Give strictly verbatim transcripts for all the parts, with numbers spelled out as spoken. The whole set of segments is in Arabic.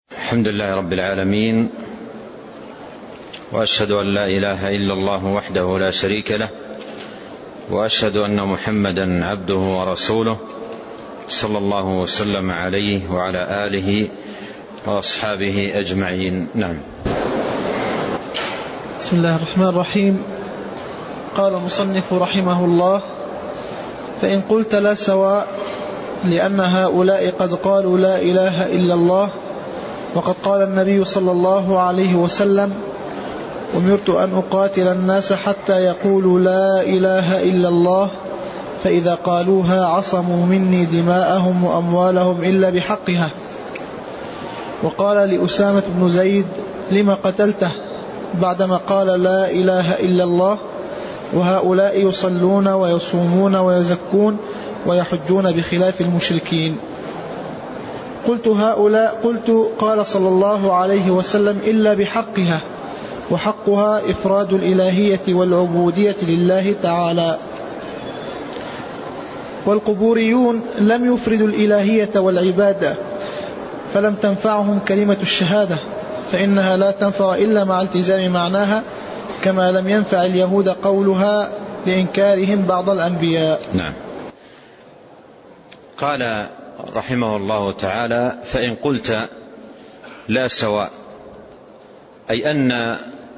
الحمد لله رب العالمين، وأشهد أن لا إله إلا الله وحده لا شريك له، وأشهد أن محمدا عبده ورسوله صلى الله وسلم عليه وعلى آله وأصحابه أجمعين. نعم. بسم الله الرحمن الرحيم. قال المصنف رحمه الله: فإن قلت لا سواء، لأن هؤلاء قد قالوا لا إله إلا الله، وقد قال النبي صلى الله عليه وسلم: أمرت أن أقاتل الناس حتى يقولوا لا إله إلا الله، فإذا قالوها عصموا مني دماءهم وأموالهم إلا بحقها. وقال لأسامة بن زيد: لما قتلته بعدما قال لا إله إلا الله، وهؤلاء يصلون ويصومون ويزكون ويحجون بخلاف المشركين؟ قلت هؤلاء قلت قال صلى الله عليه وسلم: إلا بحقها، وحقها إفراد الإلهية والعبودية لله تعالى. والقبوريون لم يفردوا الإلهية والعبادة، فلم تنفعهم كلمة الشهادة، فإنها لا تنفع إلا مع التزام معناها، كما لم ينفع اليهود قولها لإنكارهم بعض الأنبياء. نعم. قال رحمه الله تعالى: فإن قلت لا سواء، أي أن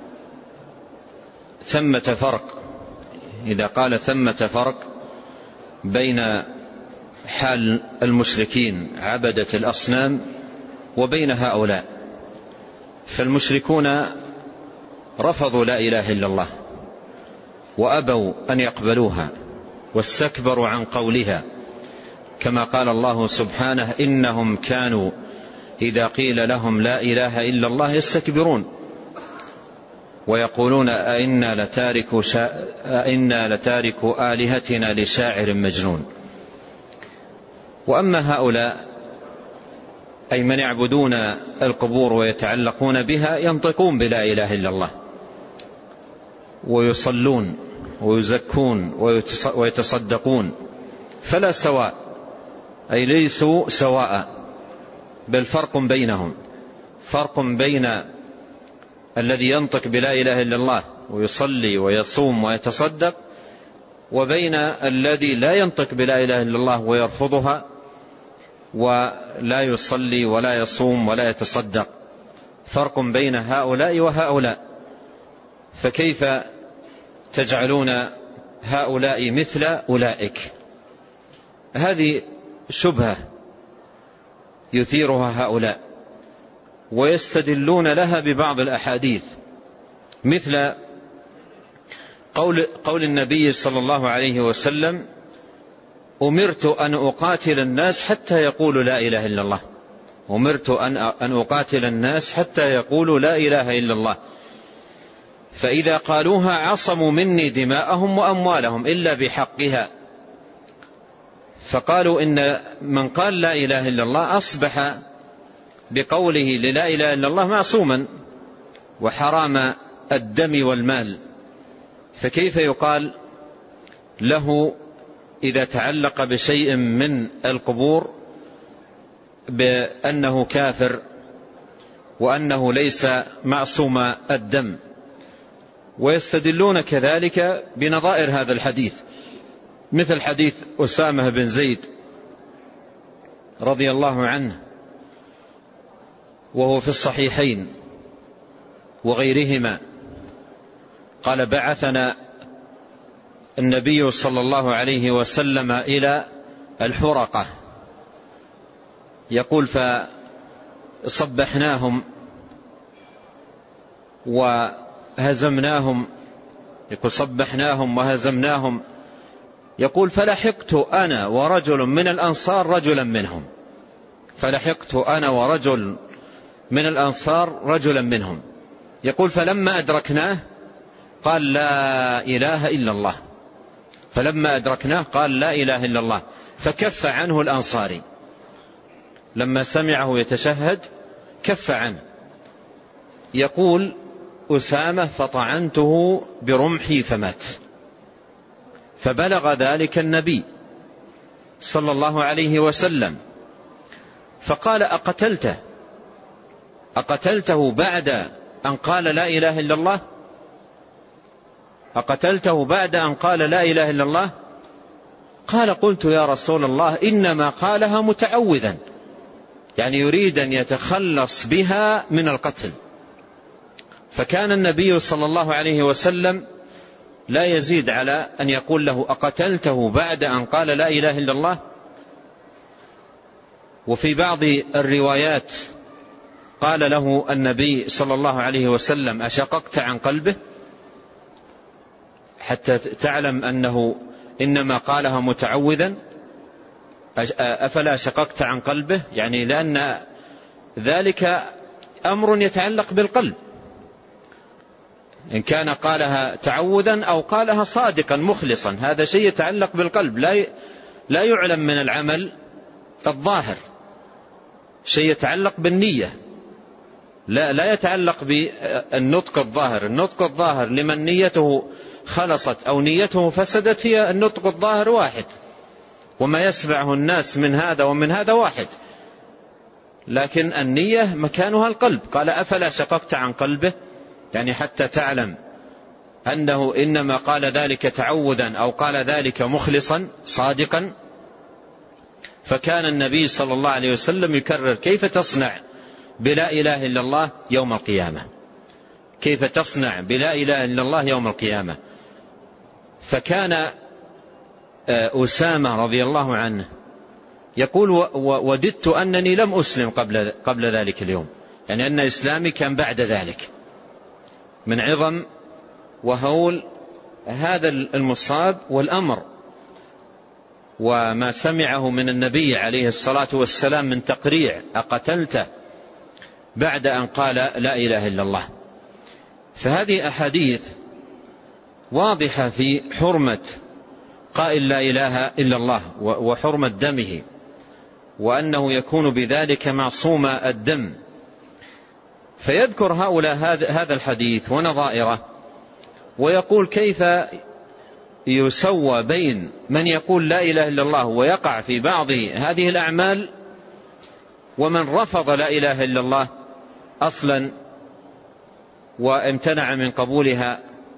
ثمة فرق. إذا قال ثمة فرق بين حال المشركين عبدة الأصنام وبين هؤلاء، فالمشركون رفضوا لا إله إلا الله وأبوا أن يقبلوها واستكبروا عن قولها، كما قال الله سبحانه: إنهم كانوا إذا قيل لهم لا إله إلا الله يستكبرون ويقولون أئنا لتاركو, شا... أئنا لتاركو آلهتنا لشاعر مجنون. وأما هؤلاء أي من يعبدون القبور ويتعلقون بها ينطقون بلا إله إلا الله، ويصلون ويزكون ويتصدقون، فلا سواء، أي ليسوا سواء، بل فرق بينهم، فرق بين الذي ينطق بلا إله إلا الله ويصلي ويصوم ويتصدق، وبين الذي لا ينطق بلا إله إلا الله ويرفضها ولا يصلي ولا يصوم ولا يتصدق، فرق بين هؤلاء وهؤلاء. فكيف تجعلون هؤلاء مثل أولئك؟ هذه شبهة يثيرها هؤلاء، ويستدلون لها ببعض الأحاديث، مثل قول, قول النبي صلى الله عليه وسلم: أمرت أن أقاتل الناس حتى يقولوا لا إله إلا الله. أمرت أن أقاتل الناس حتى يقولوا لا إله إلا الله، فإذا قالوها عصموا مني دماءهم وأموالهم إلا بحقها. فقالوا إن من قال لا إله إلا الله أصبح بقوله للا إله إلا الله معصوما وحرام الدم والمال، فكيف يقال له إذا تعلق بشيء من القبور بأنه كافر وأنه ليس معصوم الدم؟ ويستدلون كذلك بنظائر هذا الحديث، مثل حديث أسامة بن زيد رضي الله عنه، وهو في الصحيحين وغيرهما، قال: بعثنا النبي صلى الله عليه وسلم إلى الحرقة، يقول: فصبحناهم وهزمناهم، يقول صبحناهم وهزمناهم، يقول: فلحقت أنا ورجل من الأنصار رجلا منهم، فلحقت أنا ورجل من الأنصار رجلا منهم، يقول: فلما أدركناه قال لا إله إلا الله، فلما أدركناه قال لا إله إلا الله، فكف عنه الأنصاري، لما سمعه يتشهد كف عنه. يقول أسامة: فطعنته برمحي فمات. فبلغ ذلك النبي صلى الله عليه وسلم، فقال: أقتلته؟ أقتلته بعد أن قال لا إله إلا الله؟ أقتلته بعد أن قال لا إله إلا الله؟ قال قلت يا رسول الله إنما قالها متعوذا، يعني يريد أن يتخلص بها من القتل. فكان النبي صلى الله عليه وسلم لا يزيد على أن يقول له أقتلته بعد أن قال لا إله إلا الله. وفي بعض الروايات قال له النبي صلى الله عليه وسلم أشققت عن قلبه حتى تعلم أنه إنما قالها متعوذا؟ أفلا شققت عن قلبه؟ يعني لأن ذلك أمر يتعلق بالقلب، إن كان قالها تعوذا أو قالها صادقا مخلصا، هذا شيء يتعلق بالقلب، لا لا يعلم من العمل الظاهر، شيء يتعلق بالنية، لا لا يتعلق بالنطق الظاهر. النطق الظاهر لمن نيته خلصت أو نيته فسدت هي النطق الظاهر واحد، وما يسمعه الناس من هذا ومن هذا واحد، لكن النية مكانها القلب. قال أفلا شققت عن قلبه، يعني حتى تعلم أنه إنما قال ذلك تعوذا أو قال ذلك مخلصا صادقا. فكان النبي صلى الله عليه وسلم يكرر كيف تصنع بلا إله إلا الله يوم القيامة، كيف تصنع بلا إله إلا الله يوم القيامة. فكان أسامة رضي الله عنه يقول وددت أنني لم أسلم قبل, قبل ذلك اليوم، يعني أن إسلامي كان بعد ذلك، من عظم وهول هذا المصاب والأمر وما سمعه من النبي عليه الصلاة والسلام من تقريع أقتلته بعد أن قال لا إله إلا الله. فهذه أحاديث واضحة في حرمة قائل لا إله إلا الله وحرمة دمه، وأنه يكون بذلك معصوم الدم. فيذكر هؤلاء هذا الحديث ونظائره، ويقول كيف يسوى بين من يقول لا إله إلا الله ويقع في بعض هذه الأعمال ومن رفض لا إله إلا الله أصلا وامتنع من قبولها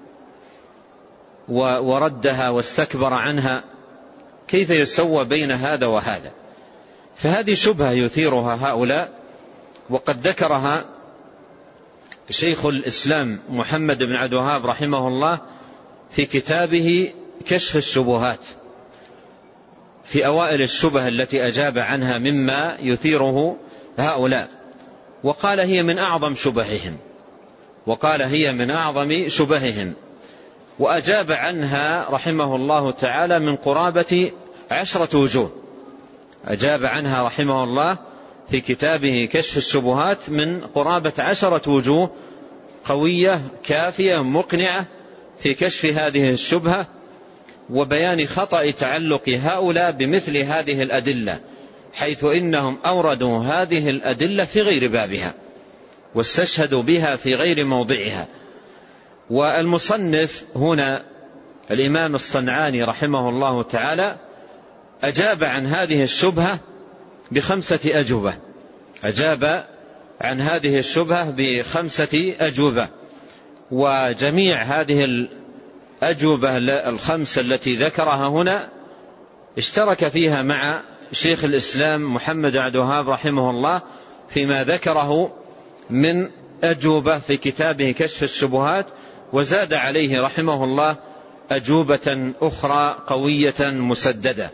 وردها واستكبر عنها، كيف يسوى بين هذا وهذا؟ فهذه شبهة يثيرها هؤلاء، وقد ذكرها شيخ الإسلام محمد بن عبد الوهاب رحمه الله في كتابه كشف الشبهات في أوائل الشبه التي أجاب عنها مما يثيره هؤلاء، وقال هي من أعظم شبههم وقال هي من أعظم شبههم وأجاب عنها رحمه الله تعالى من قرابة عشرة وجوه. أجاب عنها رحمه الله في كتابه كشف الشبهات من قرابة عشرة وجوه قوية كافية مقنعة في كشف هذه الشبهة وبيان خطأ تعلق هؤلاء بمثل هذه الأدلة، حيث إنهم أوردوا هذه الأدلة في غير بابها واستشهدوا بها في غير موضعها. والمصنف هنا الإمام الصنعاني رحمه الله تعالى أجاب عن هذه الشبهة بخمسة أجوبة، أجاب عن هذه الشبهة بخمسة أجوبة، وجميع هذه الأجوبة الخمسة التي ذكرها هنا اشترك فيها مع شيخ الإسلام محمد عبد الوهاب رحمه الله فيما ذكره من أجوبة في كتابه كشف الشبهات، وزاد عليه رحمه الله أجوبة أخرى قوية مسددة.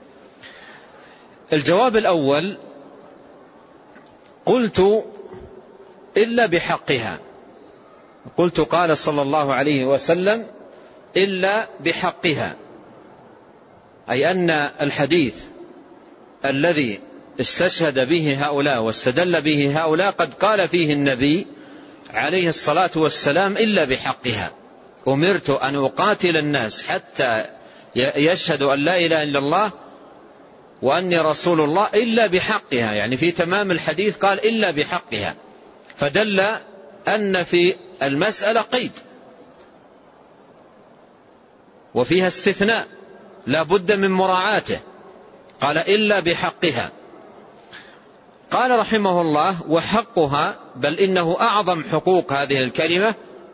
الجواب الأول: قلت إلا بحقها. قلت قال صلى الله عليه وسلم إلا بحقها، أي أن الحديث الذي استشهد به هؤلاء واستدل به هؤلاء قد قال فيه النبي عليه الصلاة والسلام إلا بحقها، أمرت أن أقاتل الناس حتى يشهدوا أن لا إله إلا الله وأني رسول الله إلا بحقها، يعني في تمام الحديث قال إلا بحقها، فدل أن في المسألة قيد وفيها استثناء لا بد من مراعاته، قال إلا بحقها. قال رحمه الله: وحقها، بل إنه أعظم حقوق هذه الكلمة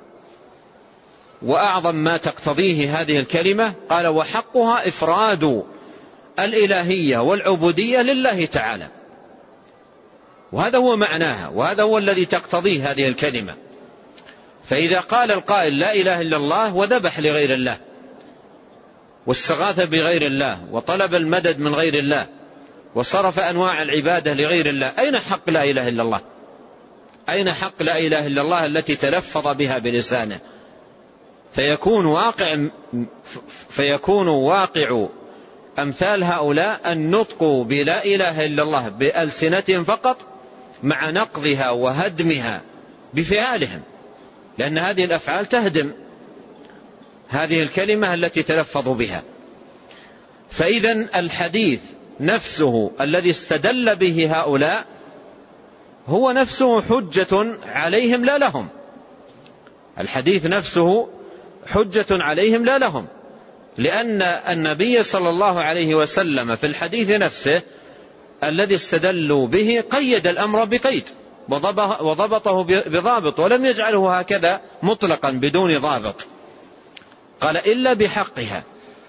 وأعظم ما تقتضيه هذه الكلمة، قال: وحقها إفراد الإلهية والعبودية لله تعالى. وهذا هو معناها، وهذا هو الذي تقتضيه هذه الكلمة. فإذا قال القائل لا إله إلا الله وذبح لغير الله واستغاث بغير الله وطلب المدد من غير الله وصرف أنواع العبادة لغير الله، أين حق لا إله إلا الله؟ أين حق لا إله إلا الله التي تلفظ بها بلسانه؟ فيكون واقع فيكون واقع أمثال هؤلاء النطق بلا إله إلا الله بألسنتهم فقط، مع نقضها وهدمها بفعالهم، لأن هذه الأفعال تهدم هذه الكلمة التي تلفظ بها. فإذا الحديث نفسه الذي استدل به هؤلاء هو نفسه حجة عليهم لا لهم. الحديث نفسه حجة عليهم لا لهم، لأن النبي صلى الله عليه وسلم في الحديث نفسه الذي استدلوا به قيد الأمر بقيد وضبطه بضابط، ولم يجعله هكذا مطلقا بدون ضابط، قال: إلا بحقها.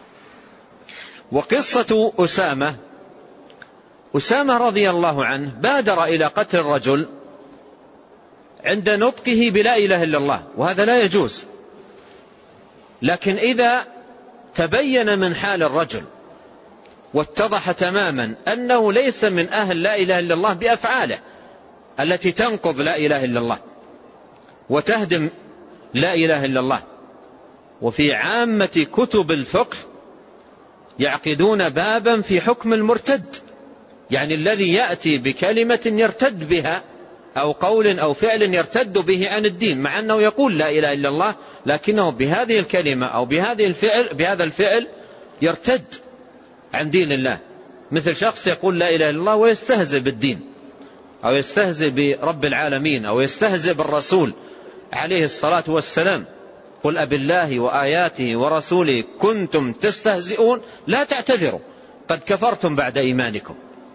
وقصة أسامة أسامة رضي الله عنه بادر إلى قتل الرجل عند نطقه بلا إله إلا الله، وهذا لا يجوز. لكن إذا تبين من حال الرجل واتضح تماما أنه ليس من أهل لا إله إلا الله بأفعاله التي تنقض لا إله إلا الله وتهدم لا إله إلا الله، وفي عامة كتب الفقه يعقدون بابا في حكم المرتد، يعني الذي يأتي بكلمة يرتد بها أو قول أو فعل يرتد به عن الدين، مع أنه يقول لا إله إلا الله، لكنه بهذه الكلمة أو بهذه الفعل بهذا الفعل يرتد عن دين الله. مثل شخص يقول لا إله إلا الله ويستهزئ بالدين أو يستهزئ برب العالمين أو يستهزئ بالرسول عليه الصلاة والسلام: قل أب الله وآياته ورسوله كنتم تستهزئون لا تعتذروا قد كفرتم بعد إيمانكم.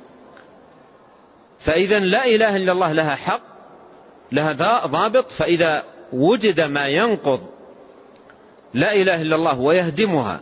فإذا لا إله إلا الله لها حق، لها ضابط. فإذا وجد ما ينقض لا إله إلا الله ويهدمها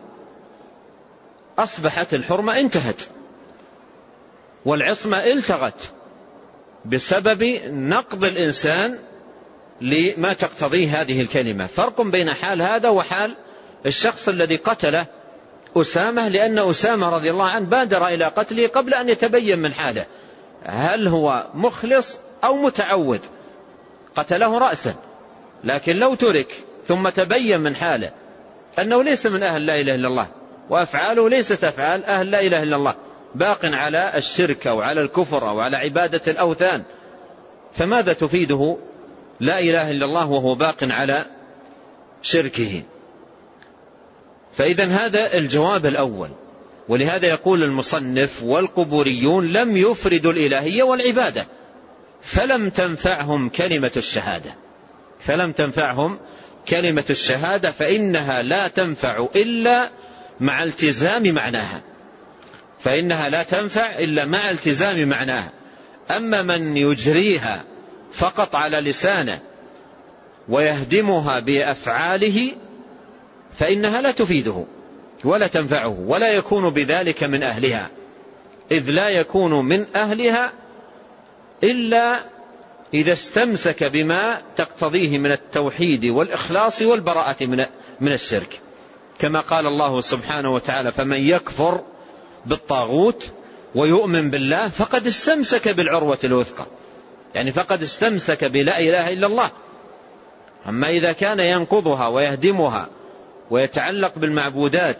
أصبحت الحرمة انتهت والعصمة التغت بسبب نقض الإنسان لما تقتضيه هذه الكلمة. فرق بين حال هذا وحال الشخص الذي قتل أسامة، لأن أسامة رضي الله عنه بادر إلى قتله قبل أن يتبين من حاله هل هو مخلص أو متعود، قتله رأسا. لكن لو ترك ثم تبين من حاله أنه ليس من أهل لا إله إلا الله وأفعاله ليست أفعال أهل لا إله إلا الله، باق على الشرك أو على الكفر أو على عبادة الأوثان، فماذا تفيده لا إله إلا الله وهو باق على شركه؟ فإذا هذا الجواب الأول. ولهذا يقول المصنف: والقبوريون لم يفردوا الإلهية والعبادة فلم تنفعهم كلمة الشهادة فلم تنفعهم كلمة الشهادة فإنها لا تنفع إلا مع التزام معناها فإنها لا تنفع إلا مع التزام معناها. أما من يجريها فقط على لسانه ويهدمها بأفعاله فإنها لا تفيده ولا تنفعه ولا يكون بذلك من أهلها، إذ لا يكون من أهلها إلا إذا استمسك بما تقتضيه من التوحيد والإخلاص والبراءة من الشرك، كما قال الله سبحانه وتعالى: فمن يكفر بالطاغوت ويؤمن بالله فقد استمسك بالعروة الوثقى، يعني فقد استمسك بلا إله إلا الله. أما إذا كان ينقضها ويهدمها ويتعلق بالمعبودات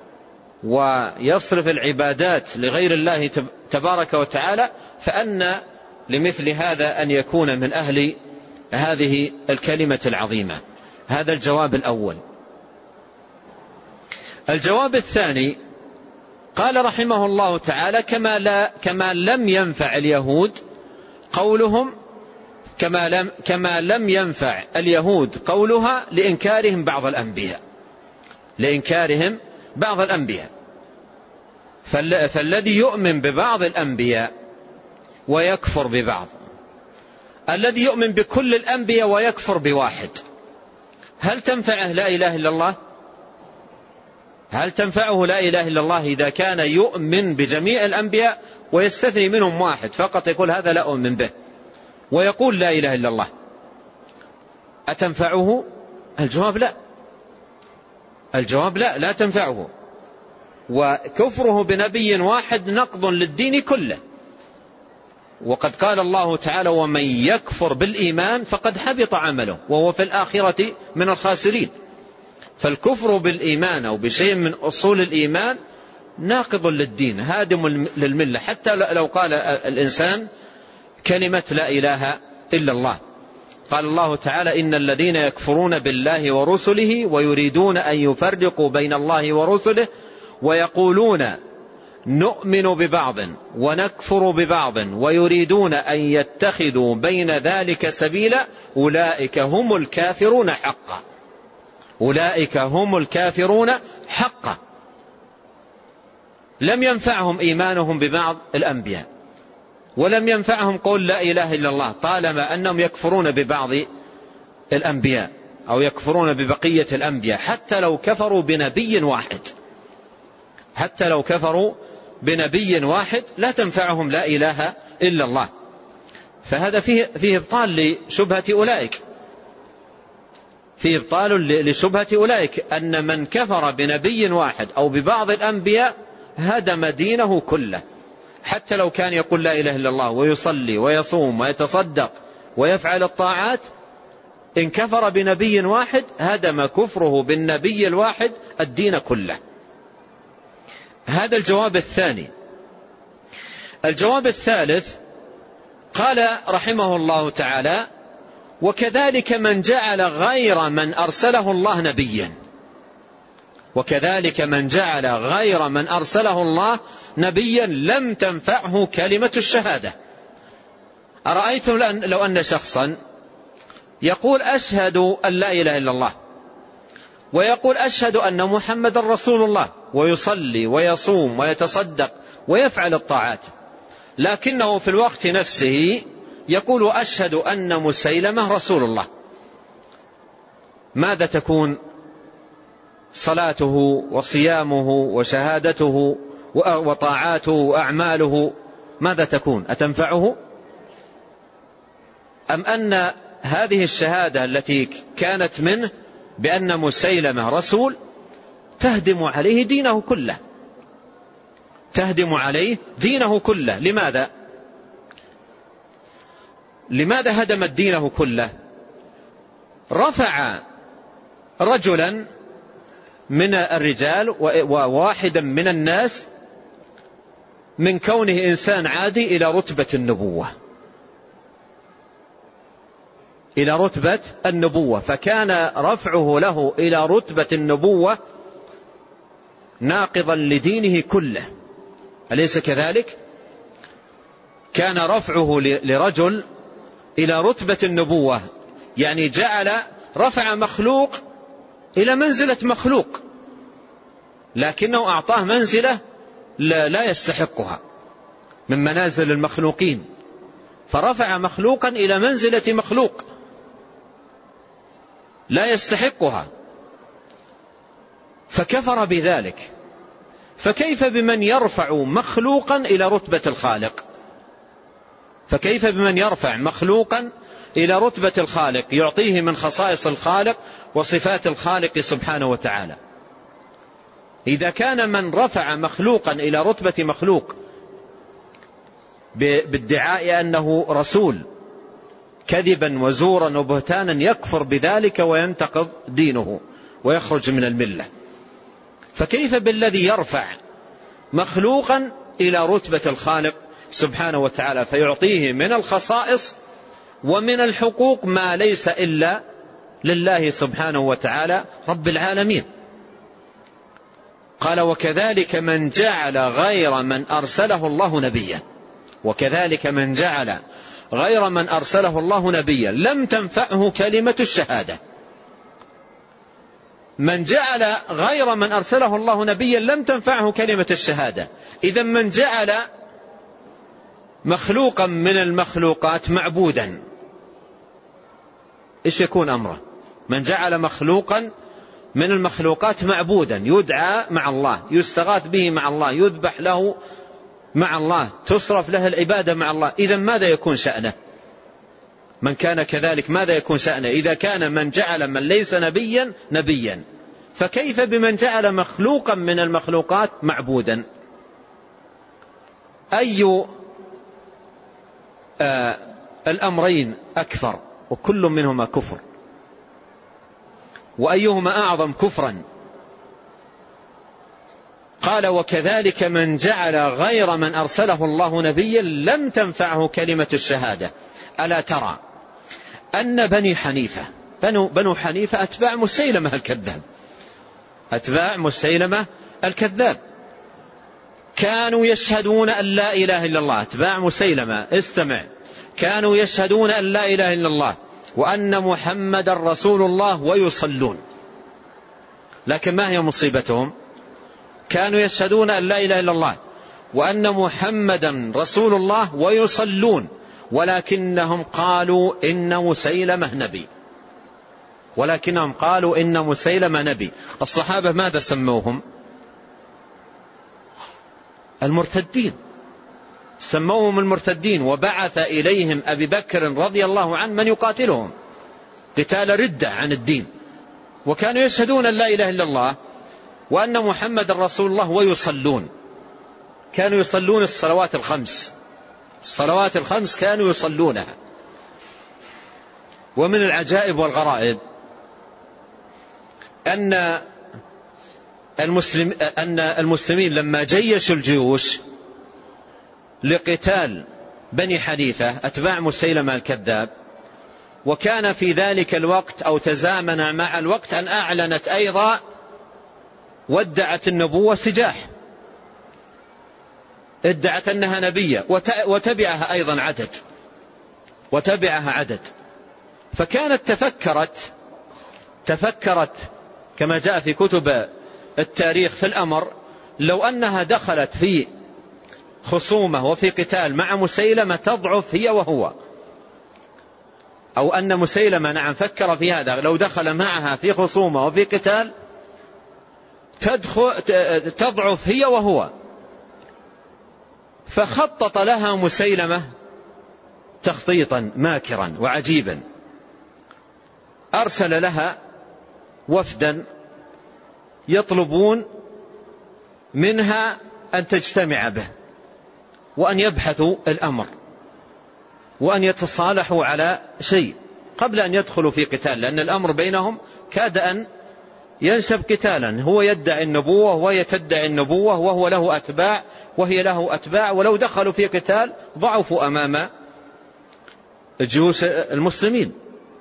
ويصرف العبادات لغير الله تبارك وتعالى، فأن لمثل هذا أن يكون من أهل هذه الكلمة العظيمة. هذا الجواب الأول. الجواب الثاني قال رحمه الله تعالى: كما, لا كما لم ينفع اليهود قولهم كما لم, كما لم ينفع اليهود قولها لإنكارهم بعض الأنبياء لإنكارهم بعض الأنبياء فالذي يؤمن ببعض الأنبياء ويكفر ببعض. الذي يؤمن بكل الأنبياء ويكفر بواحد، هل تنفعه لا إله إلا الله؟ هل تنفعه لا إله إلا الله إذا كان يؤمن بجميع الأنبياء ويستثني منهم واحد فقط يقول هذا لا أؤمن به ويقول لا إله إلا الله؟ أتنفعه؟ الجواب لا. الجواب لا، لا تنفعه. وكفره بنبي واحد نقض للدين كله. وقد قال الله تعالى ومن يكفر بالإيمان فقد حبط عمله وهو في الآخرة من الخاسرين. فالكفر بالإيمان أو بشيء من أصول الإيمان ناقض للدين، هادم للملة، حتى لو قال الإنسان كلمة لا إله إلا الله. قال الله تعالى إن الذين يكفرون بالله ورسله ويريدون أن يفرقوا بين الله ورسله ويقولون نؤمن ببعض ونكفر ببعض ويريدون أن يتخذوا بين ذلك سبيلا أولئك هم الكافرون حقا. أولئك هم الكافرون حقا. لم ينفعهم إيمانهم ببعض الأنبياء ولم ينفعهم قول لا إله إلا الله طالما أنهم يكفرون ببعض الأنبياء أو يكفرون ببقية الأنبياء، حتى لو كفروا بنبي واحد، حتى لو كفروا بنبي واحد لا تنفعهم لا إله إلا الله. فهذا فيه, فيه إبطال لشبهة أولئك، فيه إبطال لشبهة أولئك أن من كفر بنبي واحد أو ببعض الأنبياء هدم دينه كله، حتى لو كان يقول لا إله إلا الله ويصلي ويصوم ويتصدق ويفعل الطاعات، إن كفر بنبي واحد هدم كفره بالنبي الواحد الدين كله. هذا الجواب الثاني. الجواب الثالث قال رحمه الله تعالى وكذلك من جعل غير من أرسله الله نبيا، وكذلك من جعل غير من أرسله الله نبيا لم تنفعه كلمة الشهادة. أرأيتم لو أن شخصا يقول أشهد أن لا إله إلا الله ويقول أشهد أن محمد رسول الله ويصلي ويصوم ويتصدق ويفعل الطاعات، لكنه في الوقت نفسه يقول أشهد أن مسيلمة رسول الله، ماذا تكون صلاته وصيامه وشهادته وطاعاته وأعماله؟ ماذا تكون؟ أتنفعه؟ أم أن هذه الشهادة التي كانت منه بأن مسيلمة رسول تهدم عليه دينه كله، تهدم عليه دينه كله؟ لماذا؟ لماذا هدمت دينه كله؟ رفع رجلا من الرجال وواحدا من الناس من كونه إنسان عادي إلى رتبة النبوة، إلى رتبة النبوة، فكان رفعه له إلى رتبة النبوة ناقضا لدينه كله، أليس كذلك؟ كان رفعه لرجل إلى رتبة النبوة يعني جعل رفع مخلوق إلى منزلة مخلوق، لكنه أعطاه منزلة لا يستحقها من منازل المخلوقين، فرفع مخلوقا إلى منزلة مخلوق لا يستحقها، فكفر بذلك. فكيف بمن يرفع مخلوقا إلى رتبة الخالق؟ فكيف بمن يرفع مخلوقا إلى رتبة الخالق يعطيه من خصائص الخالق وصفات الخالق سبحانه وتعالى؟ إذا كان من رفع مخلوقا إلى رتبة مخلوق بادعاء أنه رسول كذبا وزورا وبهتانا يكفر بذلك وينتقض دينه ويخرج من الملة، فكيف بالذي يرفع مخلوقا إلى رتبة الخالق سبحانه وتعالى فيعطيه من الخصائص ومن الحقوق ما ليس إلا لله سبحانه وتعالى رب العالمين؟ قال وكذلك من جعل غير من أرسله الله نبيا، وكذلك من جعل غير من أرسله الله نبيا لم تنفعه كلمة الشهادة. من جعل غير من أرسله الله نبيا لم تنفعه كلمة الشهادة. إذا من جعل مخلوقا من المخلوقات معبودا، إيش يكون أمره؟ من جعل مخلوقا من المخلوقات معبودا يدعى مع الله، يستغاث به مع الله، يذبح له مع الله، تصرف له العبادة مع الله، إذا ماذا يكون شأنه؟ من كان كذلك ماذا يكون شأنه؟ إذا كان من جعل من ليس نبيا نبيا، فكيف بمن جعل مخلوقا من المخلوقات معبودا؟ أي آه الأمرين أكثر؟ وكل منهما كفر، وأيهما أعظم كفرا؟ قال وكذلك من جعل غير من أرسله الله نبيا لم تنفعه كلمة الشهادة. ألا ترى أن بني حنيفة بنو, بنو حنيفة أتباع مسيلمة الكذاب، أتباع مسيلمة الكذاب كانوا يشهدون أن لا إله إلا الله. أتباع مسيلمة استمع، كانوا يشهدون أن لا إله إلا الله وأن محمد رسول الله ويصلون، لكن ما هي مصيبتهم؟ كانوا يشهدون أن لا إله إلا الله وأن محمدا رسول الله ويصلون، ولكنهم قالوا إن مسيلمة نبي، ولكنهم قالوا إن مسيلمة نبي. الصحابة ماذا سموهم؟ المرتدين، سموهم المرتدين، وبعث إليهم أبي بكر رضي الله عنه من يقاتلهم قتال ردة عن الدين، وكانوا يشهدون أن لا إله إلا الله وأن محمد رسول الله ويصلون، كانوا يصلون الصلوات الخمس، الصلوات الخمس كانوا يصلونها. ومن العجائب والغرائب أن المسلم أن المسلمين لما جيشوا الجيوش لقتال بني حنيفة أتباع مسيلمة الكذاب، وكان في ذلك الوقت أو تزامن مع الوقت أن أعلنت أيضا وادعت النبوة سجاح، ادعت أنها نبية، وتبعها أيضا عدد وتبعها عدد فكانت تفكرت تفكرت كما جاء في كتب التاريخ في الأمر، لو أنها دخلت في خصومة وفي قتال مع مسيلمة تضعف هي وهو، أو أن مسيلمة نعم فكر في هذا، لو دخل معها في خصومة وفي قتال تدخل تضعف هي وهو، فخطط لها مسيلمة تخطيطا ماكرا وعجيبا، أرسل لها وفدا يطلبون منها أن تجتمع به وأن يبحثوا الأمر وأن يتصالحوا على شيء قبل أن يدخلوا في قتال، لأن الأمر بينهم كاد أن ينشب قتالا، هو يدعي النبوة وهي تدعي النبوة وهو له أتباع وهي له أتباع، ولو دخلوا في قتال ضعفوا أمام جيوش المسلمين.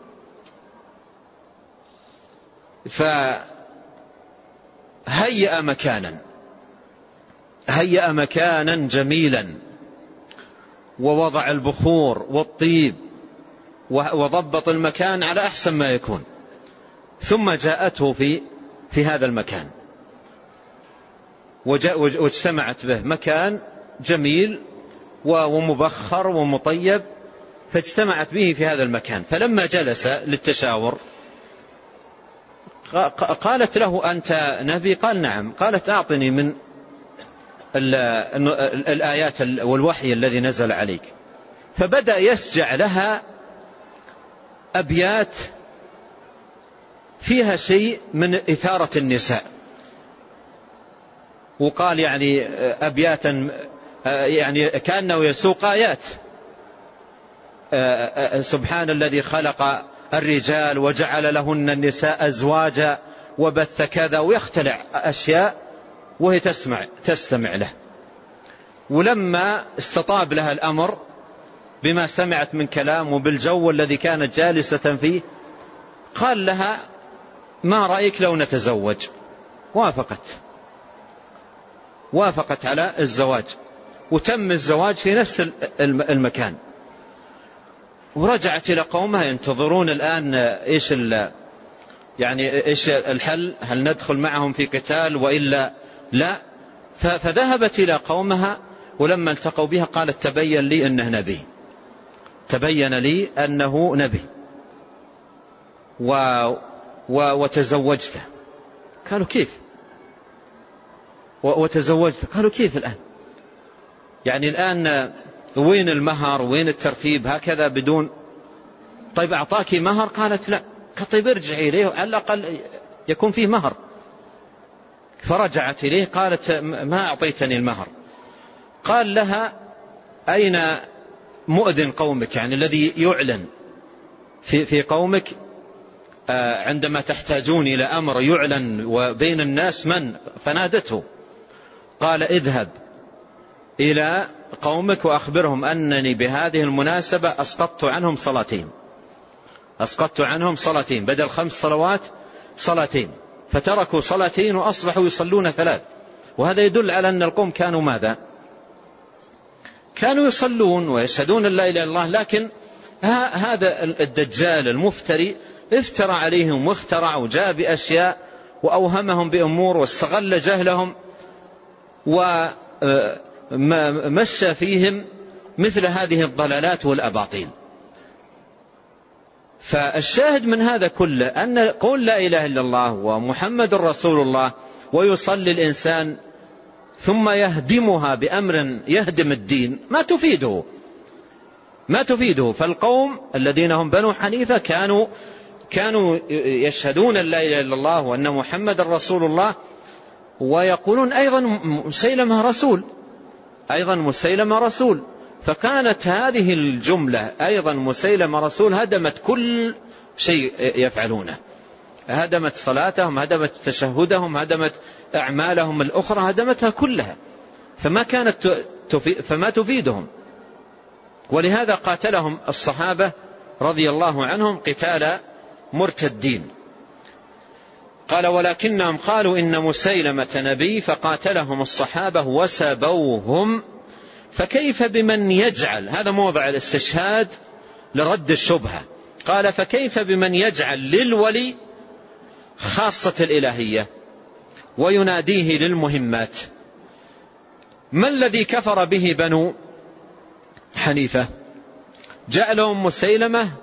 فهيأ مكانا هيأ مكانا جميلا ووضع البخور والطيب وضبط المكان على أحسن ما يكون، ثم جاءته في في هذا المكان واجتمعت به، مكان جميل ومبخر ومطيب، فاجتمعت به في هذا المكان. فلما جلس للتشاور قالت له أنت نبي؟ قال نعم. قالت أعطني من الآيات والوحي الذي نزل عليك. فبدأ يسجع لها أبيات فيها شيء من إثارة النساء، وقال يعني أبياتا يعني كأنه يسوق آيات، سبحان الذي خلق الرجال وجعل لهن النساء أزواجا وبث كذا، ويختلع أشياء وهي تسمع تستمع له. ولما استطاب لها الأمر بما سمعت من كلام وبالجو الذي كانت جالسة فيه، قال لها ما رأيك لو نتزوج؟ وافقت وافقت على الزواج، وتم الزواج في نفس المكان. ورجعت إلى قومها ينتظرون الآن إيش يعني إيش الحل، هل ندخل معهم في قتال وإلا لا؟ فذهبت إلى قومها ولما التقوا بها قالت تبين لي أنه نبي، تبين لي أنه نبي و... و... وتزوجته. قالوا كيف؟ و... وتزوجته. قالوا كيف الآن؟ يعني الآن وين المهر وين الترتيب هكذا بدون؟ طيب أعطاك مهر؟ قالت لا. طيب ارجعي إليه على الأقل يكون فيه مهر. فرجعت إليه قالت ما أعطيتني المهر. قال لها أين مؤذن قومك، يعني الذي يعلن في, في قومك عندما تحتاجون إلى أمر يعلن وبين الناس من؟ فنادته. قال اذهب إلى قومك وأخبرهم أنني بهذه المناسبة أسقطت عنهم صلاتين، أسقطت عنهم صلاتين بدل خمس صلوات صلاتين، فتركوا صلاتين وأصبحوا يصلون ثلاث. وهذا يدل على أن القوم كانوا ماذا؟ كانوا يصلون ويشهدون لا إله إلا الله، لكن هذا الدجال المفتري افترى عليهم واخترع وجاء بأشياء وأوهمهم بأمور واستغل جهلهم ومشى فيهم مثل هذه الضلالات والأباطيل. فالشاهد من هذا كله أن قول لا إله إلا الله ومحمد رسول الله ويصلي الإنسان ثم يهدمها بأمر يهدم الدين ما تفيده، ما تفيده. فالقوم الذين هم بنو حنيفة كانوا كانوا يشهدون لا إله إلا الله وأن محمد رسول الله، ويقولون أيضا مسيلمة رسول، أيضا مسيلمة رسول. فكانت هذه الجملة أيضا مسيلمة رسول هدمت كل شيء يفعلونه، هدمت صلاتهم، هدمت تشهدهم، هدمت أعمالهم الأخرى، هدمتها كلها، فما كانت تفيد فما تفيدهم. ولهذا قاتلهم الصحابة رضي الله عنهم قتال مرتدين. قال ولكنهم قالوا إن مسيلمة نبي فقاتلهم الصحابة وسبوهم، فكيف بمن يجعل، هذا موضع الاستشهاد لرد الشبهة، قال فكيف بمن يجعل للولي خاصة الإلهية ويناديه للمهمات؟ ما الذي كفر به بنو حنيفة؟ جعلهم مسيلمة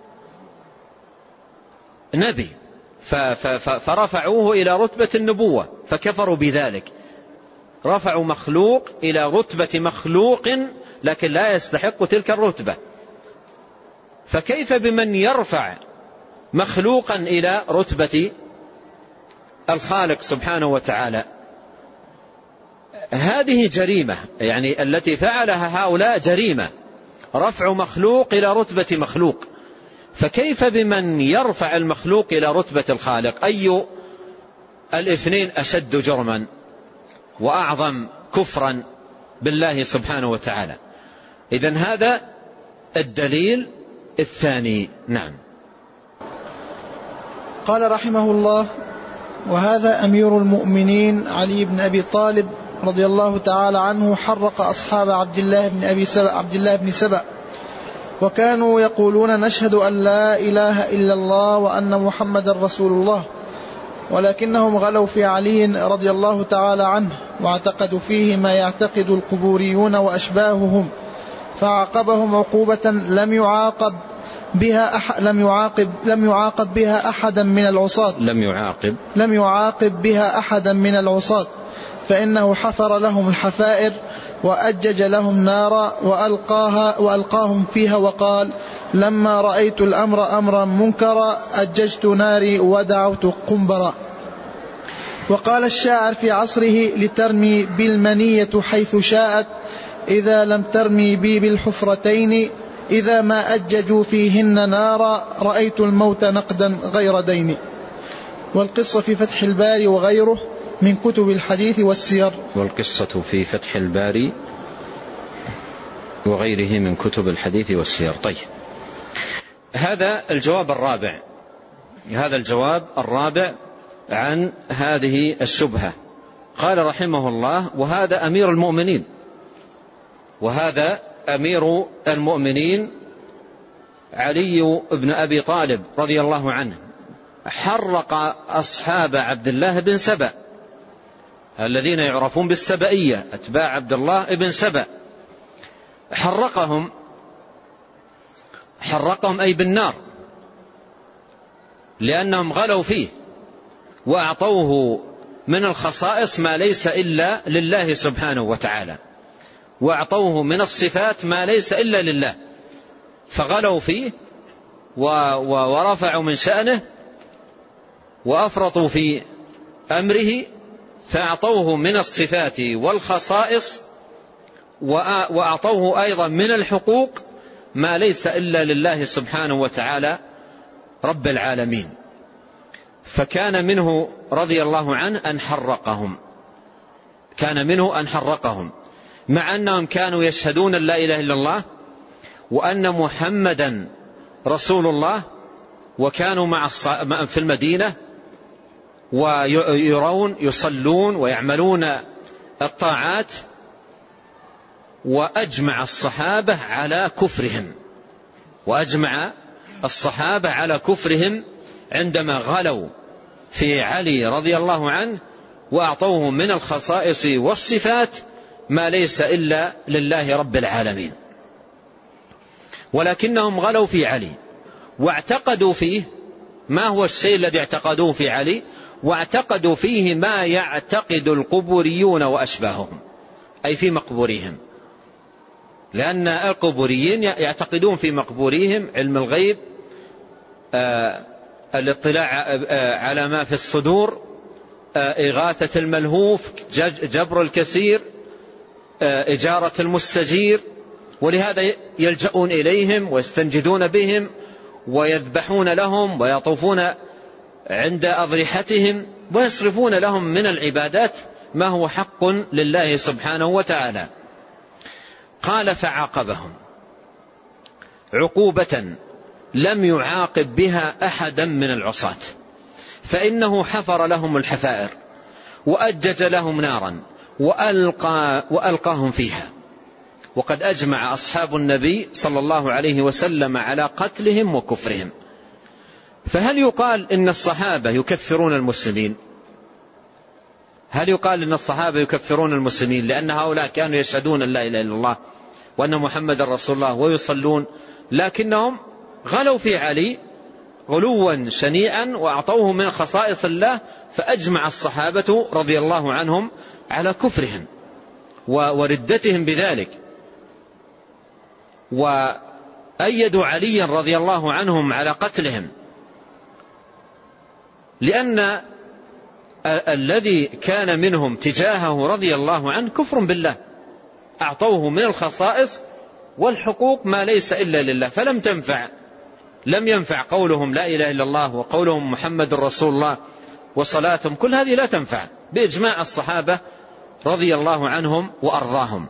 نبي فرفعوه إلى رتبة النبوة فكفروا بذلك، رفعوا مخلوق إلى رتبة مخلوق لكن لا يستحق تلك الرتبة. فكيف بمن يرفع مخلوقا إلى رتبة الخالق سبحانه وتعالى؟ هذه جريمة، يعني التي فعلها هؤلاء جريمة، رفع مخلوق إلى رتبة مخلوق. فكيف بمن يرفع المخلوق إلى رتبة الخالق؟ أي الاثنين أشد جرما وأعظم كفرا بالله سبحانه وتعالى؟ إذن هذا الدليل الثاني. نعم. قال رحمه الله: وهذا أمير المؤمنين علي بن أبي طالب رضي الله تعالى عنه حرق أصحاب عبد الله بن أبي سبأ عبد الله بن سبأ، وكانوا يقولون نشهد أن لا إله إلا الله وأن محمد رسول الله، ولكنهم غلوا في علي رضي الله تعالى عنه واعتقدوا فيه ما يعتقد القبوريون وأشباههم، فعاقبهم عقوبة لم يعاقب بها أح... لم يعاقب لم يعاقب بها أحدا من العصاة لم يعاقب لم يعاقب بها أحدا من العصاة فإنه حفر لهم الحفائر وأجج لهم نارا وألقاها وألقاهم فيها، وقال: لما رأيت الأمر أمرا منكرا أججت ناري ودعوت قنبرا. وقال الشاعر في عصره: لترمي بالمنية حيث شاءت إذا لم ترمي بي بالحفرتين، إذا ما أججوا فيهن نارا رأيت الموت نقدا غير دين. والقصة في فتح الباري وغيره من كتب الحديث والسير. والقصة في فتح الباري وغيره من كتب الحديث والسير. طيب، هذا الجواب الرابع هذا الجواب الرابع عن هذه الشبهة. قال رحمه الله: وهذا أمير المؤمنين وهذا أمير المؤمنين علي بن أبي طالب رضي الله عنه حرق أصحاب عبد الله بن سبأ. الذين يعرفون بالسبئية أتباع عبد الله ابن سبأ، حرقهم حرقهم أي بالنار، لأنهم غلوا فيه وأعطوه من الخصائص ما ليس إلا لله سبحانه وتعالى، وأعطوه من الصفات ما ليس إلا لله، فغلوا فيه ورفعوا من شأنه وأفرطوا في أمره، فأعطوه من الصفات والخصائص، وأعطوه أيضا من الحقوق ما ليس إلا لله سبحانه وتعالى رب العالمين. فكان منه رضي الله عنه أن حرقهم، كان منه أن حرقهم، مع أنهم كانوا يشهدون لا إله إلا الله وأن محمدا رسول الله، وكانوا مع في المدينة ويرون يصلون ويعملون الطاعات، وأجمع الصحابة على كفرهم وأجمع الصحابة على كفرهم عندما غلوا في علي رضي الله عنه وأعطوه من الخصائص والصفات ما ليس إلا لله رب العالمين. ولكنهم غلوا في علي واعتقدوا فيه، ما هو الشيء الذي اعتقدوه في علي؟ واعتقدوا فيه ما يعتقد القبوريون وأشباههم، أي في مقبوريهم، لأن القبوريين يعتقدون في مقبوريهم علم الغيب، آه الاطلاع آه على ما في الصدور، آه إغاثة الملهوف، جبر الكسير، آه إجارة المستجير، ولهذا يلجؤون إليهم ويستنجدون بهم ويذبحون لهم ويطوفون عند أضرحتهم ويصرفون لهم من العبادات ما هو حق لله سبحانه وتعالى. قال فعاقبهم عقوبة لم يعاقب بها أحدا من العصاة، فإنه حفر لهم الحفائر وأجج لهم نارا وألقى وألقاهم فيها. وقد أجمع أصحاب النبي صلى الله عليه وسلم على قتلهم وكفرهم. فهل يقال إن الصحابة يكفرون المسلمين؟ هل يقال إن الصحابة يكفرون المسلمين لأن هؤلاء كانوا يشهدون لا إله إلا الله وأن محمد رسول الله ويصلون، لكنهم غلوا في علي غلوا شنيعا وأعطوه من خصائص الله، فأجمع الصحابة رضي الله عنهم على كفرهم وردتهم بذلك، وأيدوا عليا رضي الله عنهم على قتلهم، لأن الذي كان منهم تجاهه رضي الله عنه كفر بالله، أعطوه من الخصائص والحقوق ما ليس إلا لله، فلم تنفع لم ينفع قولهم لا إله إلا الله وقولهم محمد رسول الله وصلاتهم، كل هذه لا تنفع بإجماع الصحابة رضي الله عنهم وأرضاهم.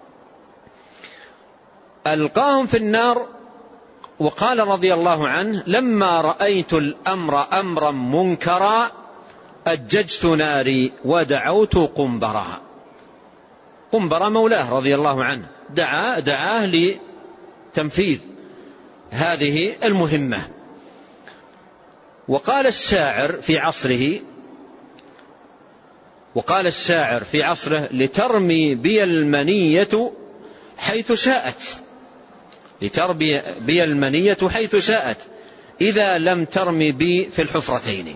ألقاهم في النار. وقال رضي الله عنه لما رأيت الأمر أمرا منكرا أججت ناري ودعوت قنبرا. قنبرا مولاه رضي الله عنه دعا دعاه لتنفيذ هذه المهمة. وقال الشاعر في عصره وقال الشاعر في عصره لترمي بي المنية حيث شاءت لترمي بي المنية حيث شاءت إذا لم ترمي بي في الحفرتين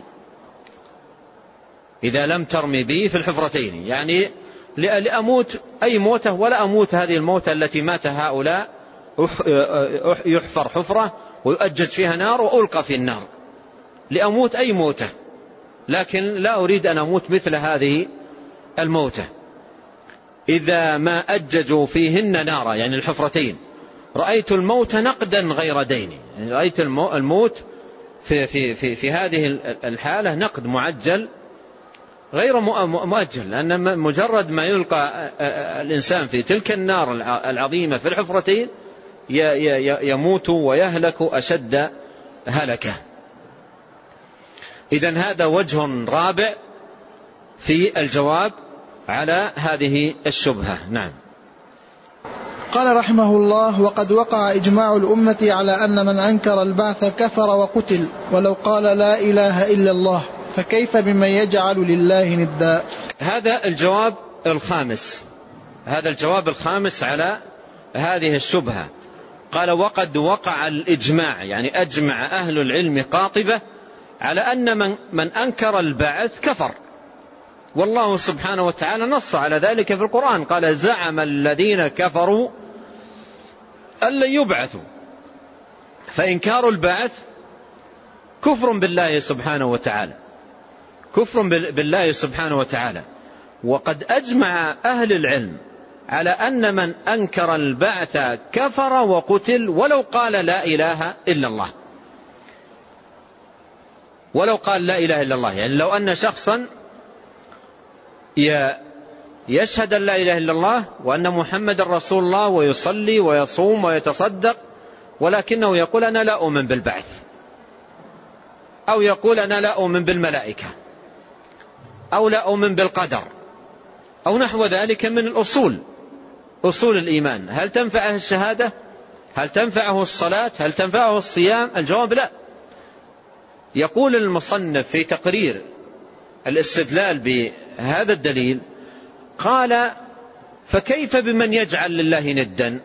إذا لم ترمي بي في الحفرتين يعني لأموت أي موتة ولا أموت هذه الموتة التي مات هؤلاء، يحفر حفرة ويؤجج فيها نار وألقى في النار، لأموت أي موتة، لكن لا أريد أن أموت مثل هذه الموتة. إذا ما أججوا فيهن نارا يعني الحفرتين رأيت الموت نقدا غير دين، يعني رأيت الموت في, في, في, في هذه الحالة نقد معجل غير مؤجل، لأن مجرد ما يلقى الإنسان في تلك النار العظيمة في الحفرتين يموت ويهلك أشد هلكة. إذن هذا وجه رابع في الجواب على هذه الشبهة. نعم. قال رحمه الله وقد وقع إجماع الأمة على أن من أنكر البعث كفر وقتل ولو قال لا إله إلا الله، فكيف بمن يجعل لله ندا؟ هذا الجواب الخامس هذا الجواب الخامس على هذه الشبهة. قال وقد وقع الإجماع، يعني أجمع أهل العلم قاطبة على أن من, من أنكر البعث كفر، والله سبحانه وتعالى نص على ذلك في القرآن، قال زعم الذين كفروا أن لن يبعثوا. فإنكار البعث كفر بالله سبحانه وتعالى، كفر بالله سبحانه وتعالى. وقد أجمع أهل العلم على أن من أنكر البعث كفر وقتل ولو قال لا إله إلا الله، ولو قال لا إله إلا الله. يعني لو أن شخصا يشهد أن لا إله إلا الله وأن محمد رسول الله ويصلي ويصوم ويتصدق، ولكنه يقول أنا لا أؤمن بالبعث، أو يقول أنا لا أؤمن بالملائكة، أو لا أؤمن بالقدر، أو نحو ذلك من الأصول، أصول الإيمان، هل تنفعه الشهادة؟ هل تنفعه الصلاة؟ هل تنفعه الصيام؟ الجواب لا. يقول المصنف في تقرير الاستدلال بهذا الدليل، قال فكيف بمن يجعل لله ندا؟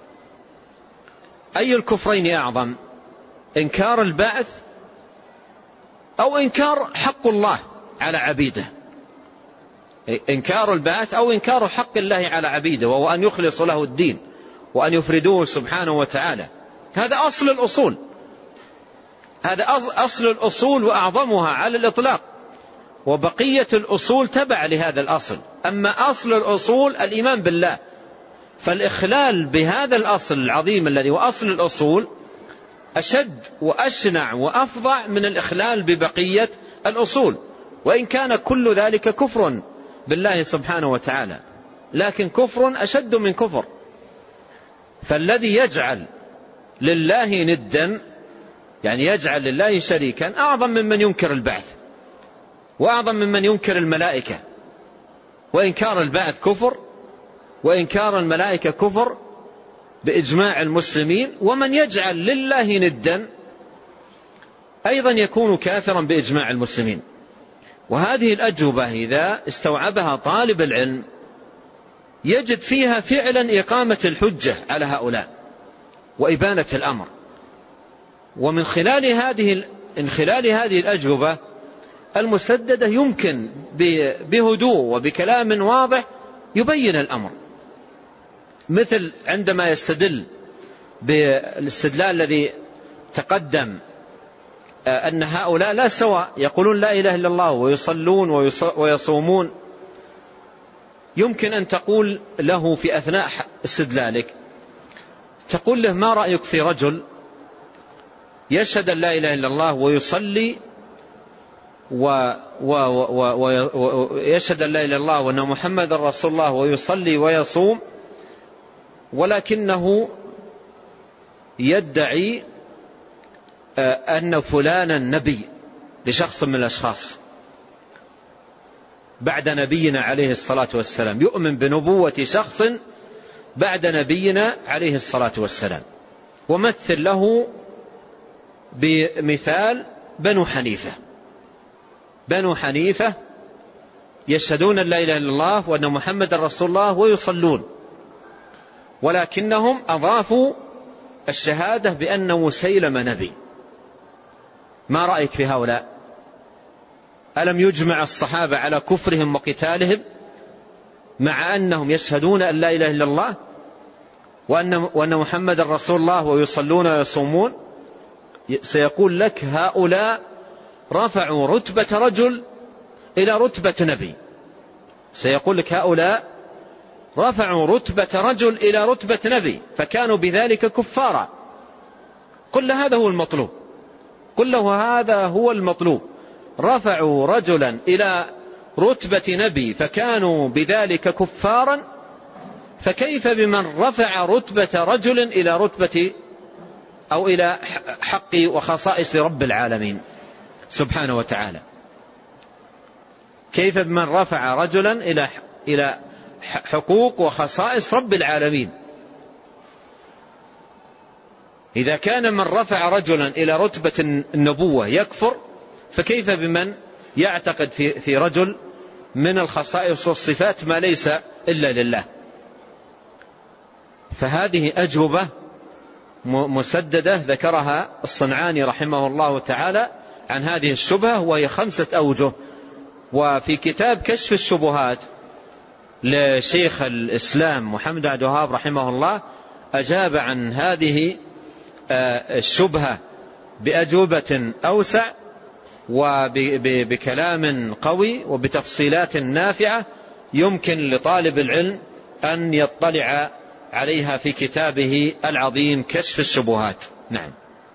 أي الكفرين أعظم، إنكار البعث أو إنكار حق الله على عبيده؟ إنكار البعث أو إنكار حق الله على عبيده، وهو أن يخلص له الدين وأن يفردوه سبحانه وتعالى. هذا أصل الأصول، هذا أصل الأصول وأعظمها على الإطلاق، وبقية الأصول تبع لهذا الأصل. أما أصل الأصول الإيمان بالله، فالإخلال بهذا الأصل العظيم الذي هو أصل الأصول أشد وأشنع وأفظع من الإخلال ببقية الأصول، وإن كان كل ذلك كفر بالله سبحانه وتعالى، لكن كفر أشد من كفر. فالذي يجعل لله ندا، يعني يجعل لله شريكا، أعظم ممن ينكر البعث، وأعظم ممن ينكر الملائكة. وإنكار البعث كفر، وإنكار الملائكة كفر بإجماع المسلمين. ومن يجعل لله ندا أيضا يكون كافرا بإجماع المسلمين. وهذه الأجوبة إذا استوعبها طالب العلم يجد فيها فعلا إقامة الحجة على هؤلاء وإبانة الأمر. ومن خلال هذه من خلال هذه الأجوبة المسددة يمكن بهدوء وبكلام واضح يبين الأمر، مثل عندما يستدل بالاستدلال الذي تقدم أن هؤلاء لا سواء، يقولون لا إله إلا الله ويصلون ويصومون. يمكن أن تقول له في أثناء استدلالك، تقول له ما رأيك في رجل يشهد أن لا إله إلا الله ويصلي ويشهد أن لا إله إلا الله وأن محمد رسول الله ويصلي ويصوم، ولكنه يدعي أن فلانا نبي لشخص من الأشخاص بعد نبينا عليه الصلاة والسلام، يؤمن بنبوة شخص بعد نبينا عليه الصلاة والسلام، ومثل له بمثال بنو حنيفة. بنو حنيفة يشهدون أن لا إله إلا الله وأن محمد رسول الله ويصلون، ولكنهم أضافوا الشهادة بأن مسيلمة نبي. ما رأيك في هؤلاء؟ ألم يجمع الصحابة على كفرهم وقتالهم مع أنهم يشهدون أن لا إله إلا الله وأن, وأن محمد رسول الله ويصلون ويصومون؟ سيقول لك هؤلاء رفعوا رتبة رجل إلى رتبة نبي. سيقول لك هؤلاء رفعوا رتبة رجل إلى رتبة نبي، فكانوا بذلك كفارا. قل له هذا هو المطلوب، قل له هذا هو المطلوب. رفعوا رجلا إلى رتبة نبي فكانوا بذلك كفارا، فكيف بمن رفع رتبة رجل إلى رتبة أو إلى حق وخصائص رب العالمين سبحانه وتعالى؟ كيف بمن رفع رجلا إلى إلى حقوق وخصائص رب العالمين؟ إذا كان من رفع رجلا إلى رتبة النبوة يكفر، فكيف بمن يعتقد في في رجل من الخصائص والصفات ما ليس إلا لله. فهذه أجوبة مسددة ذكرها الصنعاني رحمه الله تعالى عن هذه الشبهة، وهي خمسة أوجه. وفي كتاب كشف الشبهات لشيخ الإسلام محمد عبد الوهاب رحمه الله أجاب عن هذه الشبهة بأجوبة أوسع وبكلام قوي وبتفصيلات نافعة يمكن لطالب العلم أن يطلع عليها في كتابه العظيم كشف الشبهات. نعم.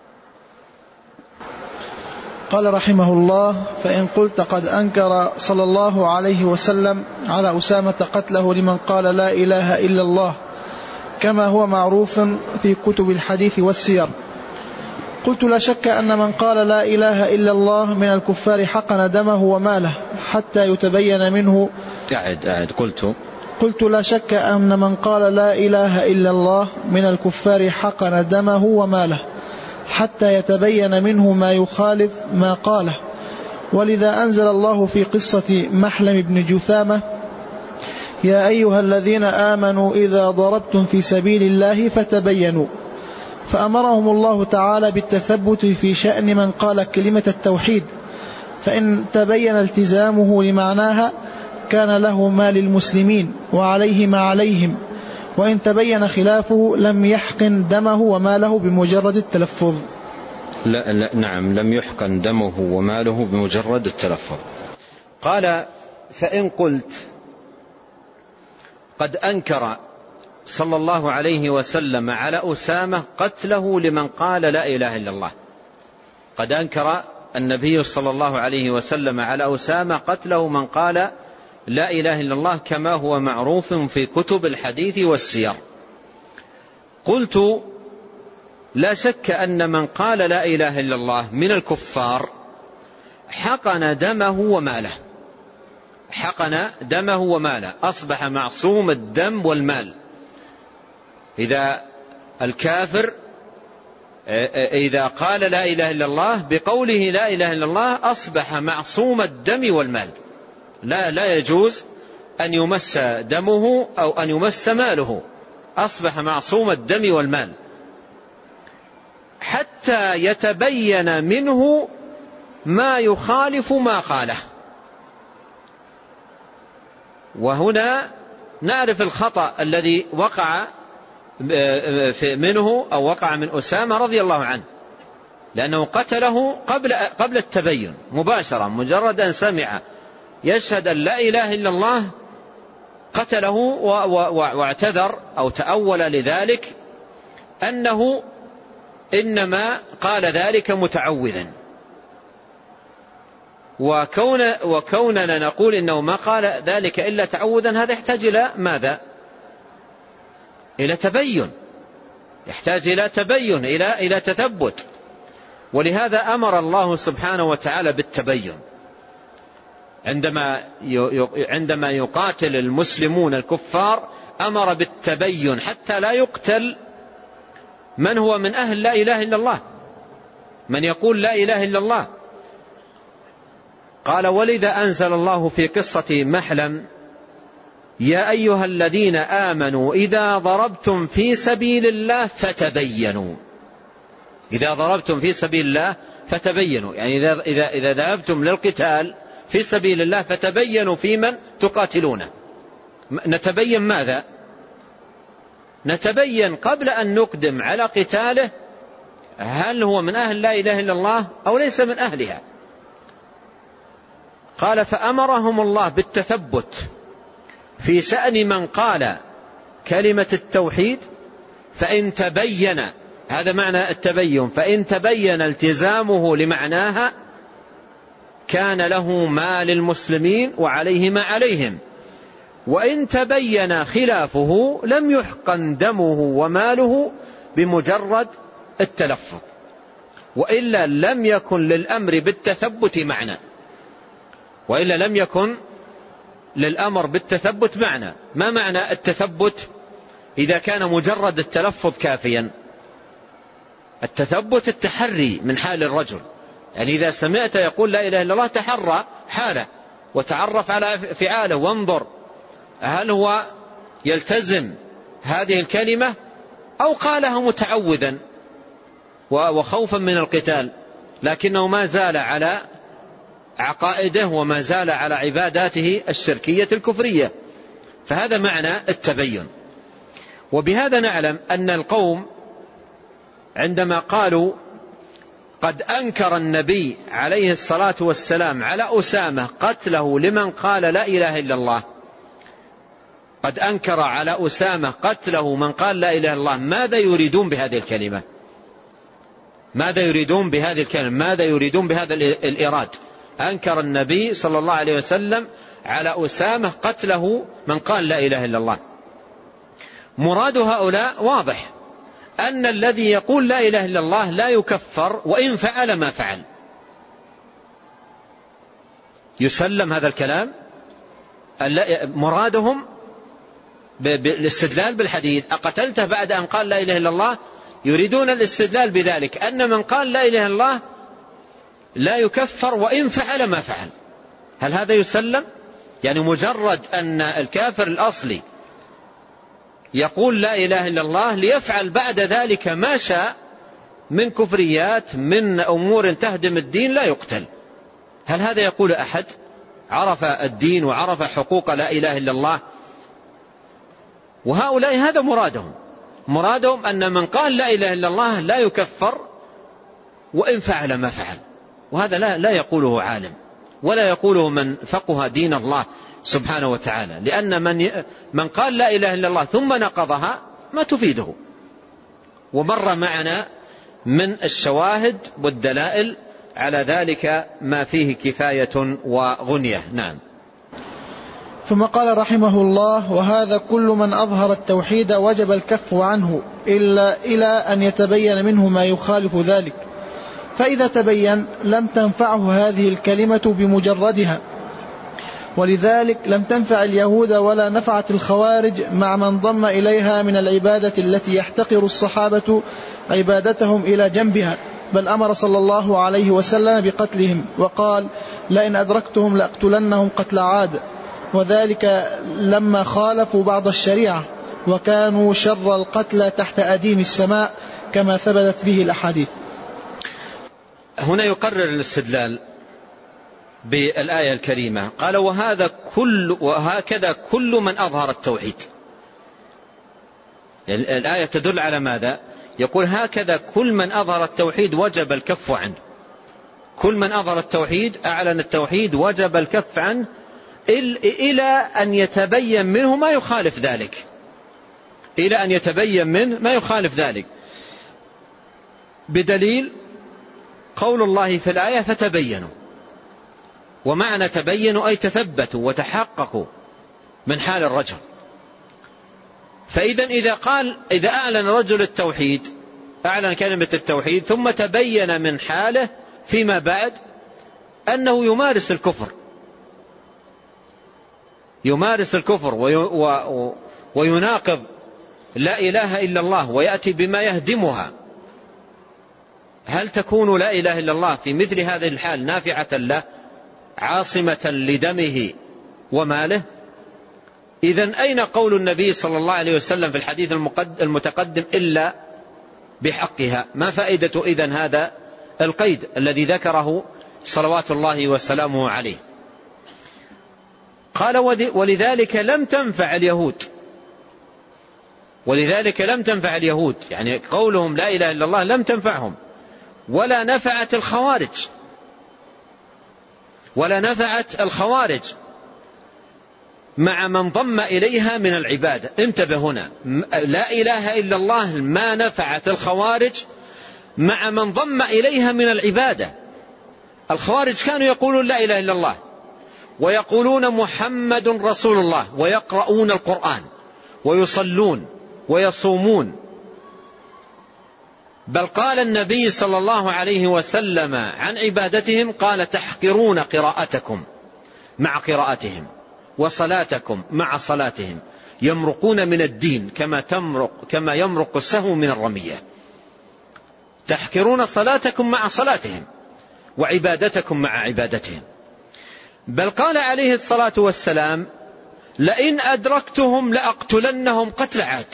قال رحمه الله: فإن قلت قد أنكر صلى الله عليه وسلم على أسامة قتله لمن قال لا إله إلا الله كما هو معروف في كتب الحديث والسير، قلت لا شك أن من قال لا إله إلا الله من الكفار حقن دمه وماله حتى يتبين منه أعد أعد قلت قلت لا شك أن من قال لا إله إلا الله من الكفار حقن دمه وماله حتى يتبين منه ما يخالف ما قاله. ولذا أنزل الله في قصة محلم بن جثامة: يا أيها الذين آمنوا إذا ضربتم في سبيل الله فتبينوا، فأمرهم الله تعالى بالتثبت في شأن من قال كلمة التوحيد، فإن تبين التزامه لمعناها كان له ما للمسلمين وعليه ما عليهم، وإن تبين خلافه لم يحقن دمه وماله بمجرد التلفظ. لا, لا نعم لم يحقن دمه وماله بمجرد التلفظ. قال: فإن قلت قد أنكر صلى الله عليه وسلم على أسامة قتله لمن قال لا إله إلا الله. قد أنكر النبي صلى الله عليه وسلم على أسامة قتله من قال لا إله إلا الله كما هو معروف في كتب الحديث والسير. قلت لا شك أن من قال لا إله إلا الله من الكفار حقن دمه وماله حقن دمه وماله أصبح معصوم الدم والمال. إذا الكافر إذا قال لا إله إلا الله بقوله لا إله إلا الله أصبح معصوم الدم والمال، لا لا يجوز أن يمس دمه أو أن يمس ماله، أصبح معصوم الدم والمال حتى يتبين منه ما يخالف ما قاله. وهنا نعرف الخطأ الذي وقع منه أو وقع من أسامة رضي الله عنه، لأنه قتله قبل قبل التبين مباشرة، مجرد أن سمع يشهد أن لا إله إلا الله قتله واعتذر أو تأول لذلك أنه إنما قال ذلك متعوذا. وكون وكوننا نقول إنه ما قال ذلك إلا تعوذا هذا يحتاج إلى ماذا؟ إلى تبين، يحتاج إلى تبين إلى إلى تثبت. ولهذا أمر الله سبحانه وتعالى بالتبين عندما عندما يقاتل المسلمون الكفار، أمر بالتبين حتى لا يقتل من هو من أهل لا إله إلا الله، من يقول لا إله إلا الله. قال: ولذا أنزل الله في قصة محلم: يا أيها الذين آمنوا إذا ضربتم في سبيل الله فتبينوا. إذا ضربتم في سبيل الله فتبينوا، يعني إذا, إذا, إذا ذهبتم للقتال في سبيل الله فتبينوا في من تقاتلونه. نتبين ماذا؟ نتبين قبل أن نقدم على قتاله هل هو من أهل لا إله إلا الله أو ليس من أهلها. قال: فأمرهم الله بالتثبت في شأن من قال كلمة التوحيد، فإن تبين، هذا معنى التبين، فإن تبين التزامه لمعناها كان له ما للمسلمين وعليه ما عليهم، وإن تبين خلافه لم يحقن دمه وماله بمجرد التلفظ، وإلا لم يكن للأمر بالتثبت معنى، وإلا لم يكن للأمر بالتثبت معنى. ما معنى التثبت إذا كان مجرد التلفظ كافيا؟ التثبت التحري من حال الرجل، يعني إذا سمعت يقول لا إله إلا الله تحرى حاله وتعرف على فعاله وانظر هل هو يلتزم هذه الكلمة أو قالها متعوذا وخوفا من القتال، لكنه ما زال على عقائده وما زال على عباداته الشركية الكفرية. فهذا معنى التبين. وبهذا نعلم أن القوم عندما قالوا قد أنكر النبي عليه الصلاة والسلام على أسامة قتله لمن قال لا إله إلا الله، قد أنكر على أسامة قتله من قال لا إله إلا الله، ماذا يريدون بهذه الكلمة؟ ماذا يريدون بهذه الكلمة؟ ماذا يريدون بهذا الإراد؟ أنكر النبي صلى الله عليه وسلم على أسامة قتله من قال لا إله إلا الله. مراد هؤلاء واضح، أن الذي يقول لا إله إلا الله لا يكفر وإن فعل ما فعل. يسلم هذا الكلام. مرادهم بالاستدلال بالحديث أقتلته بعد أن قال لا إله إلا الله، يريدون الاستدلال بذلك أن من قال لا إله إلا الله لا يكفر وإن فعل ما فعل. هل هذا يسلم؟ يعني مجرد أن الكافر الأصلي يقول لا إله إلا الله ليفعل بعد ذلك ما شاء من كفريات من أمور تهدم الدين لا يقتل. هل هذا يقول أحد عرف الدين وعرف حقوق لا إله إلا الله؟ وهؤلاء هذا مرادهم، مرادهم أن من قال لا إله إلا الله لا يكفر وإن فعل ما فعل. وهذا لا, لا يقوله عالم ولا يقوله من فقه دين الله سبحانه وتعالى، لأن من, من قال لا إله إلا الله ثم نقضها ما تفيده. ومر معنا من الشواهد والدلائل على ذلك ما فيه كفاية وغنية. نعم. ثم قال رحمه الله: وهذا كل من أظهر التوحيد وجب الكف عنه إلا إلى أن يتبين منه ما يخالف ذلك، فإذا تبين لم تنفعه هذه الكلمة بمجردها، ولذلك لم تنفع اليهود ولا نفعت الخوارج مع من ضم إليها من العبادة التي يحتقر الصحابة عبادتهم إلى جنبها، بل أمر صلى الله عليه وسلم بقتلهم وقال: لئن أدركتهم لأقتلنهم قتل عاد، وذلك لما خالفوا بعض الشريعة وكانوا شر القتلى تحت أديم السماء كما ثبتت به الأحاديث. هنا يقرر الاستدلال بالآية الكريمة، قال: وهذا كل وهكذا كل من أظهر التوحيد. الآية تدل على ماذا؟ يقول هكذا كل من أظهر التوحيد وجب الكف عنه. كل من أظهر التوحيد أعلن التوحيد وجب الكف عنه إلى أن يتبين منه ما يخالف ذلك، إلى أن يتبين منه ما يخالف ذلك، بدليل قول الله في الآية: فتبينوا. ومعنى تبينوا أي تثبتوا وتحققوا من حال الرجل. فإذا إذا قال إذا أعلن رجل التوحيد، أعلن كلمة التوحيد، ثم تبين من حاله فيما بعد أنه يمارس الكفر، يمارس الكفر ويناقض لا إله إلا الله ويأتي بما يهدمها، هل تكون لا إله إلا الله في مثل هذه الحال نافعة له عاصمة لدمه وماله؟ إذن أين قول النبي صلى الله عليه وسلم في الحديث المتقدم إلا بحقها؟ ما فائدة إذن هذا القيد الذي ذكره صلوات الله وسلامه عليه؟ قال: ولذلك لم تنفع اليهود، ولذلك لم تنفع اليهود، يعني قولهم لا إله إلا الله لم تنفعهم، ولا نفعت الخوارج، ولا نفعت الخوارج مع من ضم إليها من العبادة. انتبه هنا، لا إله إلا الله ما نفعت الخوارج مع من ضم إليها من العبادة. الخوارج كانوا يقولون لا إله إلا الله ويقولون محمد رسول الله ويقرؤون القرآن ويصلون ويصومون، بل قال النبي صلى الله عليه وسلم عن عبادتهم قال: تحقرون قراءتكم مع قراءتهم وصلاتكم مع صلاتهم، يمرقون من الدين كما تمرق كما يمرق السهم من الرمية. تحقرون صلاتكم مع صلاتهم وعبادتكم مع عبادتهم. بل قال عليه الصلاة والسلام لئن أدركتهم لأقتلنهم قتل عاد،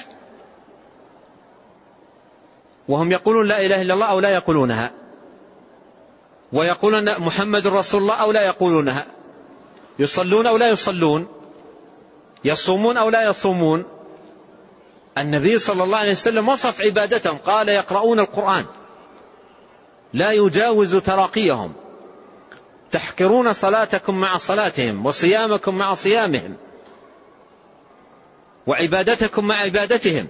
وهم يقولون لا إله إلا الله أو لا يقولونها، ويقولون محمد رسول الله أو لا يقولونها، يصلون أو لا يصلون، يصومون أو لا يصومون. النبي صلى الله عليه وسلم وصف عبادتهم، قال يقرؤون القرآن لا يجاوز تراقيهم، تحقرون صلاتكم مع صلاتهم، وصيامكم مع صيامهم، وعبادتكم مع عبادتهم.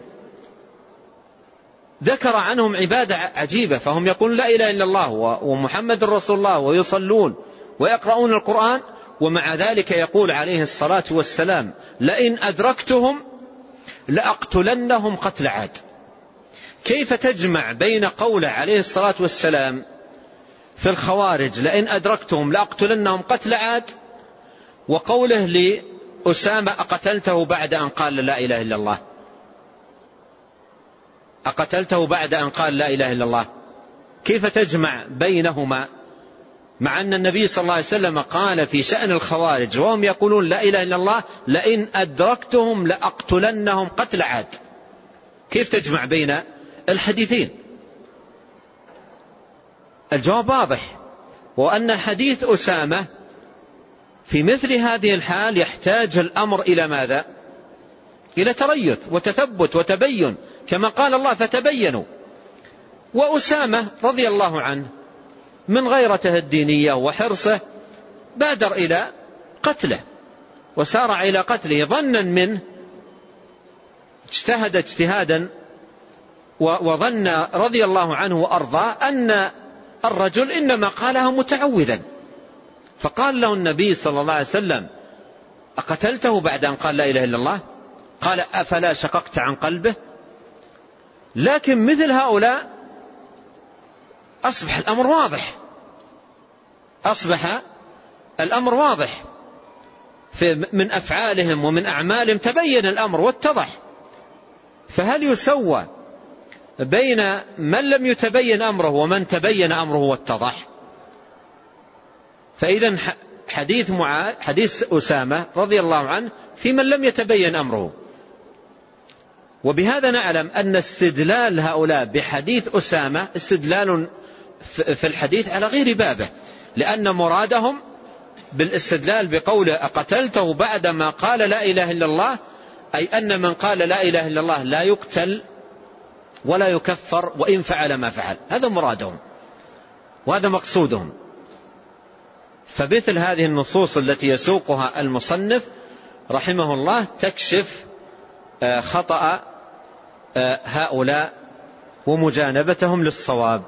ذكر عنهم عبادة عجيبة، فهم يقولون لا إله إلا الله ومحمد رسول الله ويصلون ويقرؤون القرآن، ومع ذلك يقول عليه الصلاة والسلام لئن أدركتهم لأقتلنهم قتل عاد. كيف تجمع بين قوله عليه الصلاة والسلام في الخوارج لئن أدركتهم لأقتلنهم قتل عاد، وقوله لأسامة أقتلته بعد أن قال لا إله إلا الله، أقتلته بعد أن قال لا إله إلا الله؟ كيف تجمع بينهما مع أن النبي صلى الله عليه وسلم قال في شأن الخوارج وهم يقولون لا إله إلا الله لئن أدركتهم لأقتلنهم قتل عاد؟ كيف تجمع بين الحديثين؟ الجواب واضح، وأن حديث أسامة في مثل هذه الحال يحتاج الأمر إلى ماذا؟ إلى تريث وتثبت وتبين، كما قال الله فتبينوا. وأسامة رضي الله عنه من غيرته الدينية وحرصه بادر إلى قتله وسارع إلى قتله ظنا منه، اجتهد اجتهادا وظن رضي الله عنه وأرضاه أن الرجل إنما قالها متعوذا، فقال له النبي صلى الله عليه وسلم أقتلته بعد أن قال لا إله إلا الله؟ قال أفلا شققت عن قلبه؟ لكن مثل هؤلاء أصبح الأمر واضح، أصبح الأمر واضح في من أفعالهم ومن أعمالهم، تبين الأمر واتضح. فهل يسوى بين من لم يتبين أمره ومن تبين أمره واتضح؟ فإذا حديث معاذ حديث أسامة رضي الله عنه في من لم يتبين أمره. وبهذا نعلم أن استدلال هؤلاء بحديث أسامة استدلال في الحديث على غير بابه، لأن مرادهم بالاستدلال بقوله أقتلته بعدما قال لا إله إلا الله أي أن من قال لا إله إلا الله لا يقتل ولا يكفر وإن فعل ما فعل، هذا مرادهم وهذا مقصودهم. فمثل هذه النصوص التي يسوقها المصنف رحمه الله تكشف خطأ هؤلاء ومجانبتهم للصواب.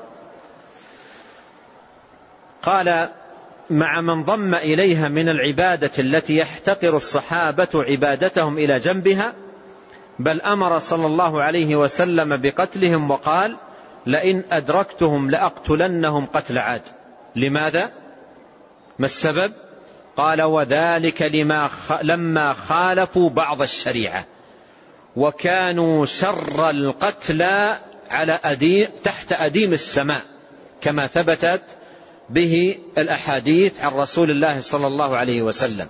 قال مع من ضم إليها من العبادة التي يحتقر الصحابة عبادتهم إلى جنبها، بل أمر صلى الله عليه وسلم بقتلهم وقال لئن أدركتهم لأقتلنهم قتل عاد. لماذا؟ ما السبب؟ قال وذلك لما لما خالفوا بعض الشريعة وكانوا شر القتلى على أديم تحت أديم السماء، كما ثبتت به الأحاديث عن رسول الله صلى الله عليه وسلم.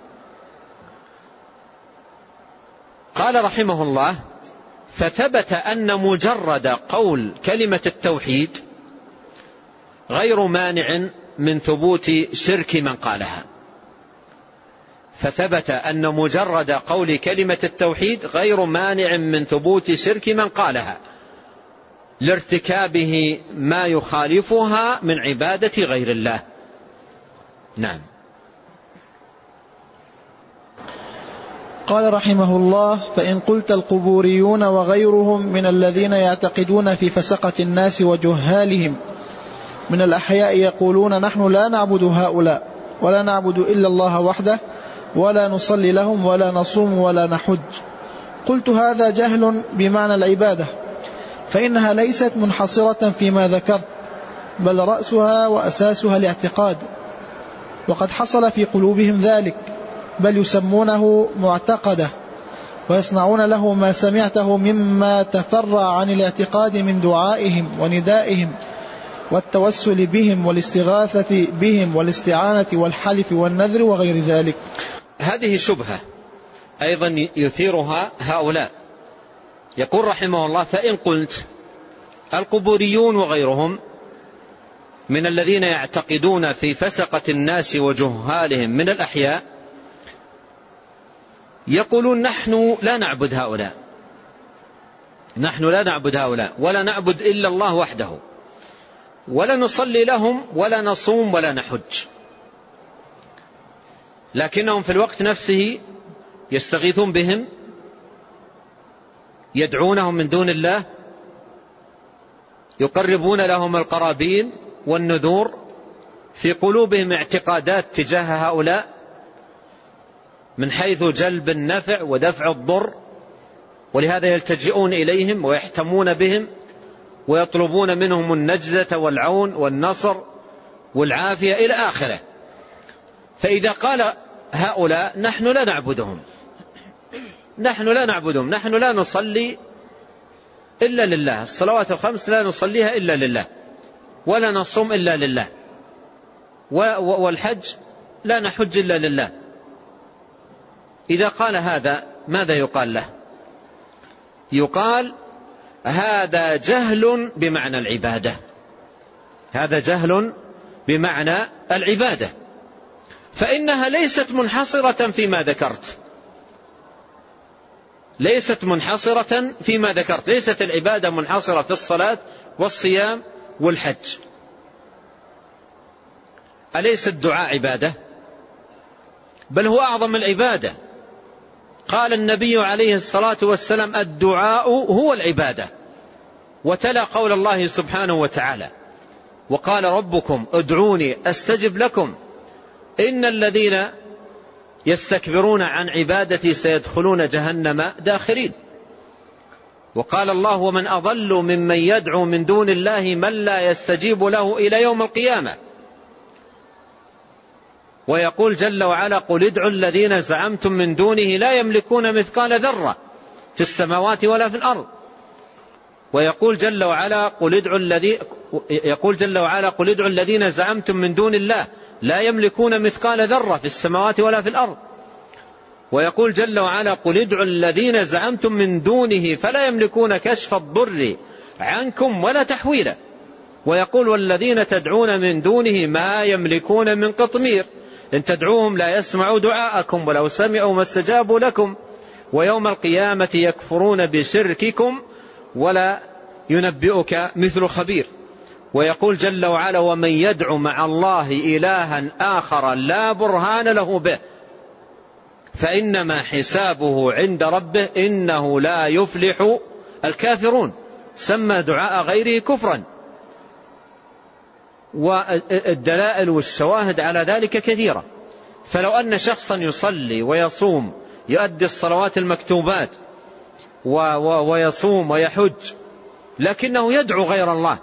قال رحمه الله فثبت أن مجرد قول كلمة التوحيد غير مانع من ثبوت شرك من قالها. فثبت أن مجرد قول كلمة التوحيد غير مانع من ثبوت شرك من قالها لارتكابه ما يخالفها من عبادة غير الله. نعم. قال رحمه الله فإن قلت القبوريون وغيرهم من الذين يعتقدون في فسقة الناس وجهالهم من الأحياء يقولون نحن لا نعبد هؤلاء ولا نعبد إلا الله وحده ولا نصلي لهم ولا نصوم ولا نحج، قلت هذا جهل بمعنى العبادة، فإنها ليست منحصرة فيما ذكرت، بل رأسها وأساسها الاعتقاد، وقد حصل في قلوبهم ذلك، بل يسمونه معتقده ويصنعون له ما سمعته مما تفرع عن الاعتقاد من دعائهم وندائهم والتوسل بهم والاستغاثة بهم والاستعانة والحلف والنذر وغير ذلك. هذه شبهة أيضا يثيرها هؤلاء. يقول رحمه الله: فإن قلت القبوريون وغيرهم من الذين يعتقدون في فسقة الناس وجهالهم من الأحياء يقولون نحن لا نعبد هؤلاء، نحن لا نعبد هؤلاء ولا نعبد إلا الله وحده، ولا نصلي لهم ولا نصوم ولا نحج، لكنهم في الوقت نفسه يستغيثون بهم، يدعونهم من دون الله، يقربون لهم القرابين والنذور، في قلوبهم اعتقادات تجاه هؤلاء من حيث جلب النفع ودفع الضر، ولهذا يلتجئون إليهم ويحتمون بهم ويطلبون منهم النجدة والعون والنصر والعافية إلى آخره. فإذا قال هؤلاء نحن لا نعبدهم، نحن لا نعبدهم، نحن لا نصلي إلا لله، الصلوات الخمس لا نصليها إلا لله، ولا نصوم إلا لله، والحج لا نحج إلا لله، إذا قال هذا ماذا يقال له؟ يقال هذا جهل بمعنى العبادة، هذا جهل بمعنى العبادة، فإنها ليست منحصرة فيما ذكرت، ليست منحصرة فيما ذكرت، ليست العبادة منحصرة في الصلاة والصيام والحج. أليس الدعاء عبادة؟ بل هو أعظم العبادة. قال النبي عليه الصلاة والسلام الدعاء هو العبادة، وتلا قول الله سبحانه وتعالى: وقال ربكم ادعوني أستجب لكم إن الذين يستكبرون عن عبادتي سيدخلون جهنم داخرين. وقال الله: ومن أضل ممن يدعو من دون الله من لا يستجيب له إلى يوم القيامة. ويقول جل وعلا: قل ادعوا الذين زعمتم من دونه لا يملكون مثقال ذرة في السماوات ولا في الأرض. ويقول جل وعلا: قل ادعوا الذي يقول جل وعلا: قل ادعوا الذين زعمتم من دون الله لا يملكون مثقال ذرة في السماوات ولا في الأرض. ويقول جل وعلا: قل ادعوا الذين زعمتم من دونه فلا يملكون كشف الضر عنكم ولا تحويلا. ويقول: والذين تدعون من دونه ما يملكون من قطمير إن تدعوهم لا يسمعوا دعاءكم ولو سمعوا ما استجابوا لكم ويوم القيامة يكفرون بشرككم ولا ينبئك مثل خبير. ويقول جل وعلا: ومن يدعو مع الله إلها آخر لا برهان له به فإنما حسابه عند ربه إنه لا يفلح الكافرون. سمى دعاء غيره كفرا. والدلائل والشواهد على ذلك كثيرة. فلو أن شخصا يصلي ويصوم، يؤدي الصلوات المكتوبات ويصوم ويحج، لكنه يدعو غير الله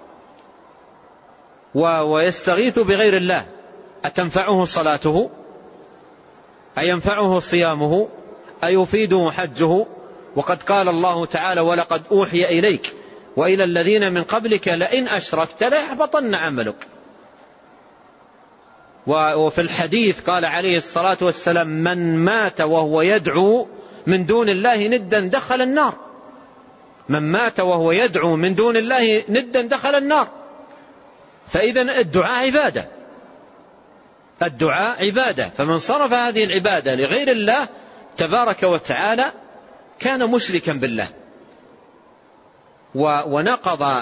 ويستغيث بغير الله، أتنفعه صلاته؟ أينفعه صيامه؟ أيفيده حجه؟ وقد قال الله تعالى: ولقد أوحي إليك وإلى الذين من قبلك لئن أشركت ليحبطن عملك. وفي الحديث قال عليه الصلاة والسلام: من مات وهو يدعو من دون الله ندا دخل النار. من مات وهو يدعو من دون الله ندا دخل النار. فإذا الدعاء عبادة، الدعاء عبادة، فمن صرف هذه العبادة لغير الله تبارك وتعالى كان مشركا بالله، ونقض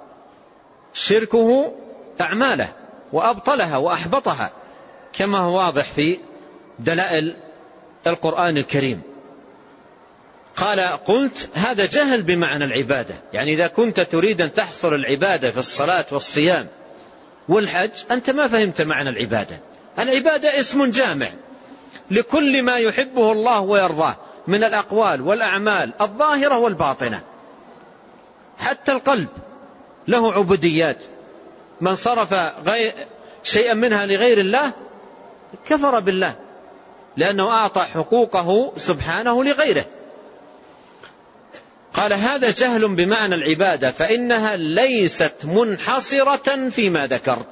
شركه أعماله وأبطلها وأحبطها، كما هو واضح في دلائل القرآن الكريم. قال: قلت هذا جهل بمعنى العبادة، يعني إذا كنت تريد أن تحصر العبادة في الصلاة والصيام والحج أنت ما فهمت معنى العبادة. العبادة اسم جامع لكل ما يحبه الله ويرضاه من الأقوال والأعمال الظاهرة والباطنة، حتى القلب له عبوديات. من صرف غير شيئا منها لغير الله كفر بالله، لأنه أعطى حقوقه سبحانه لغيره. قال هذا جهل بمعنى العبادة، فإنها ليست منحصرة فيما ذكرت.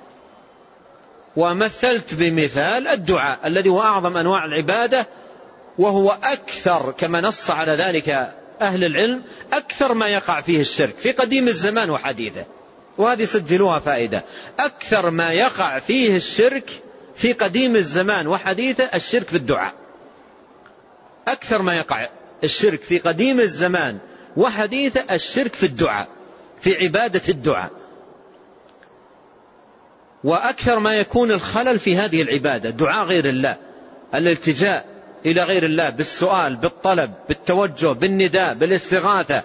ومثلت بمثال الدعاء الذي هو أعظم أنواع العبادة، وهو أكثر كما نص على ذلك أهل العلم أكثر ما يقع فيه الشرك في قديم الزمان وحديثه. وهذه سجلوها فائدة، أكثر ما يقع فيه الشرك في قديم الزمان وحديثه الشرك بالدعاء. أكثر ما يقع الشرك في قديم الزمان وحديثه الشرك في الدعاء، في عبادة الدعاء. وأكثر ما يكون الخلل في هذه العبادة دعاء غير الله، الالتجاء إلى غير الله بالسؤال، بالطلب، بالتوجه، بالنداء، بالاستغاثة.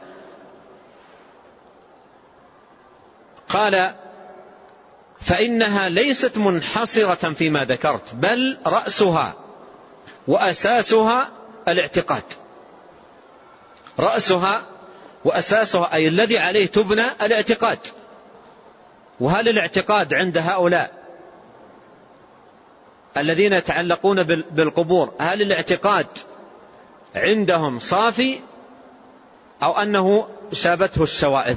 قال فإنها ليست منحصرة فيما ذكرت، بل رأسها وأساسها الاعتقاد. رأسها وأساسها أي الذي عليه تبنى الاعتقاد. وهل الاعتقاد عند هؤلاء الذين يتعلقون بالقبور، هل الاعتقاد عندهم صافي أو أنه شابته الشوائب؟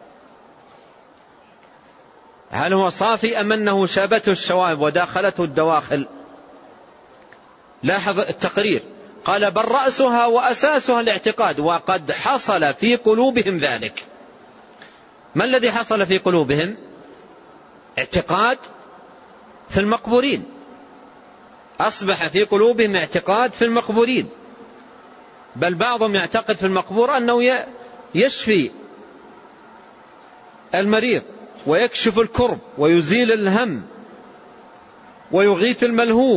هل هو صافي أم أنه شابته الشوائب وداخلته الدواخل؟ لاحظ التقرير، قال بل رأسها وأساسها الاعتقاد، وقد حصل في قلوبهم ذلك. ما الذي حصل في قلوبهم؟ اعتقاد في المقبورين، أصبح في قلوبهم اعتقاد في المقبورين. بل بعضهم يعتقد في المقبور أنه يشفي المريض ويكشف الكرب ويزيل الهم ويغيث الملهوف.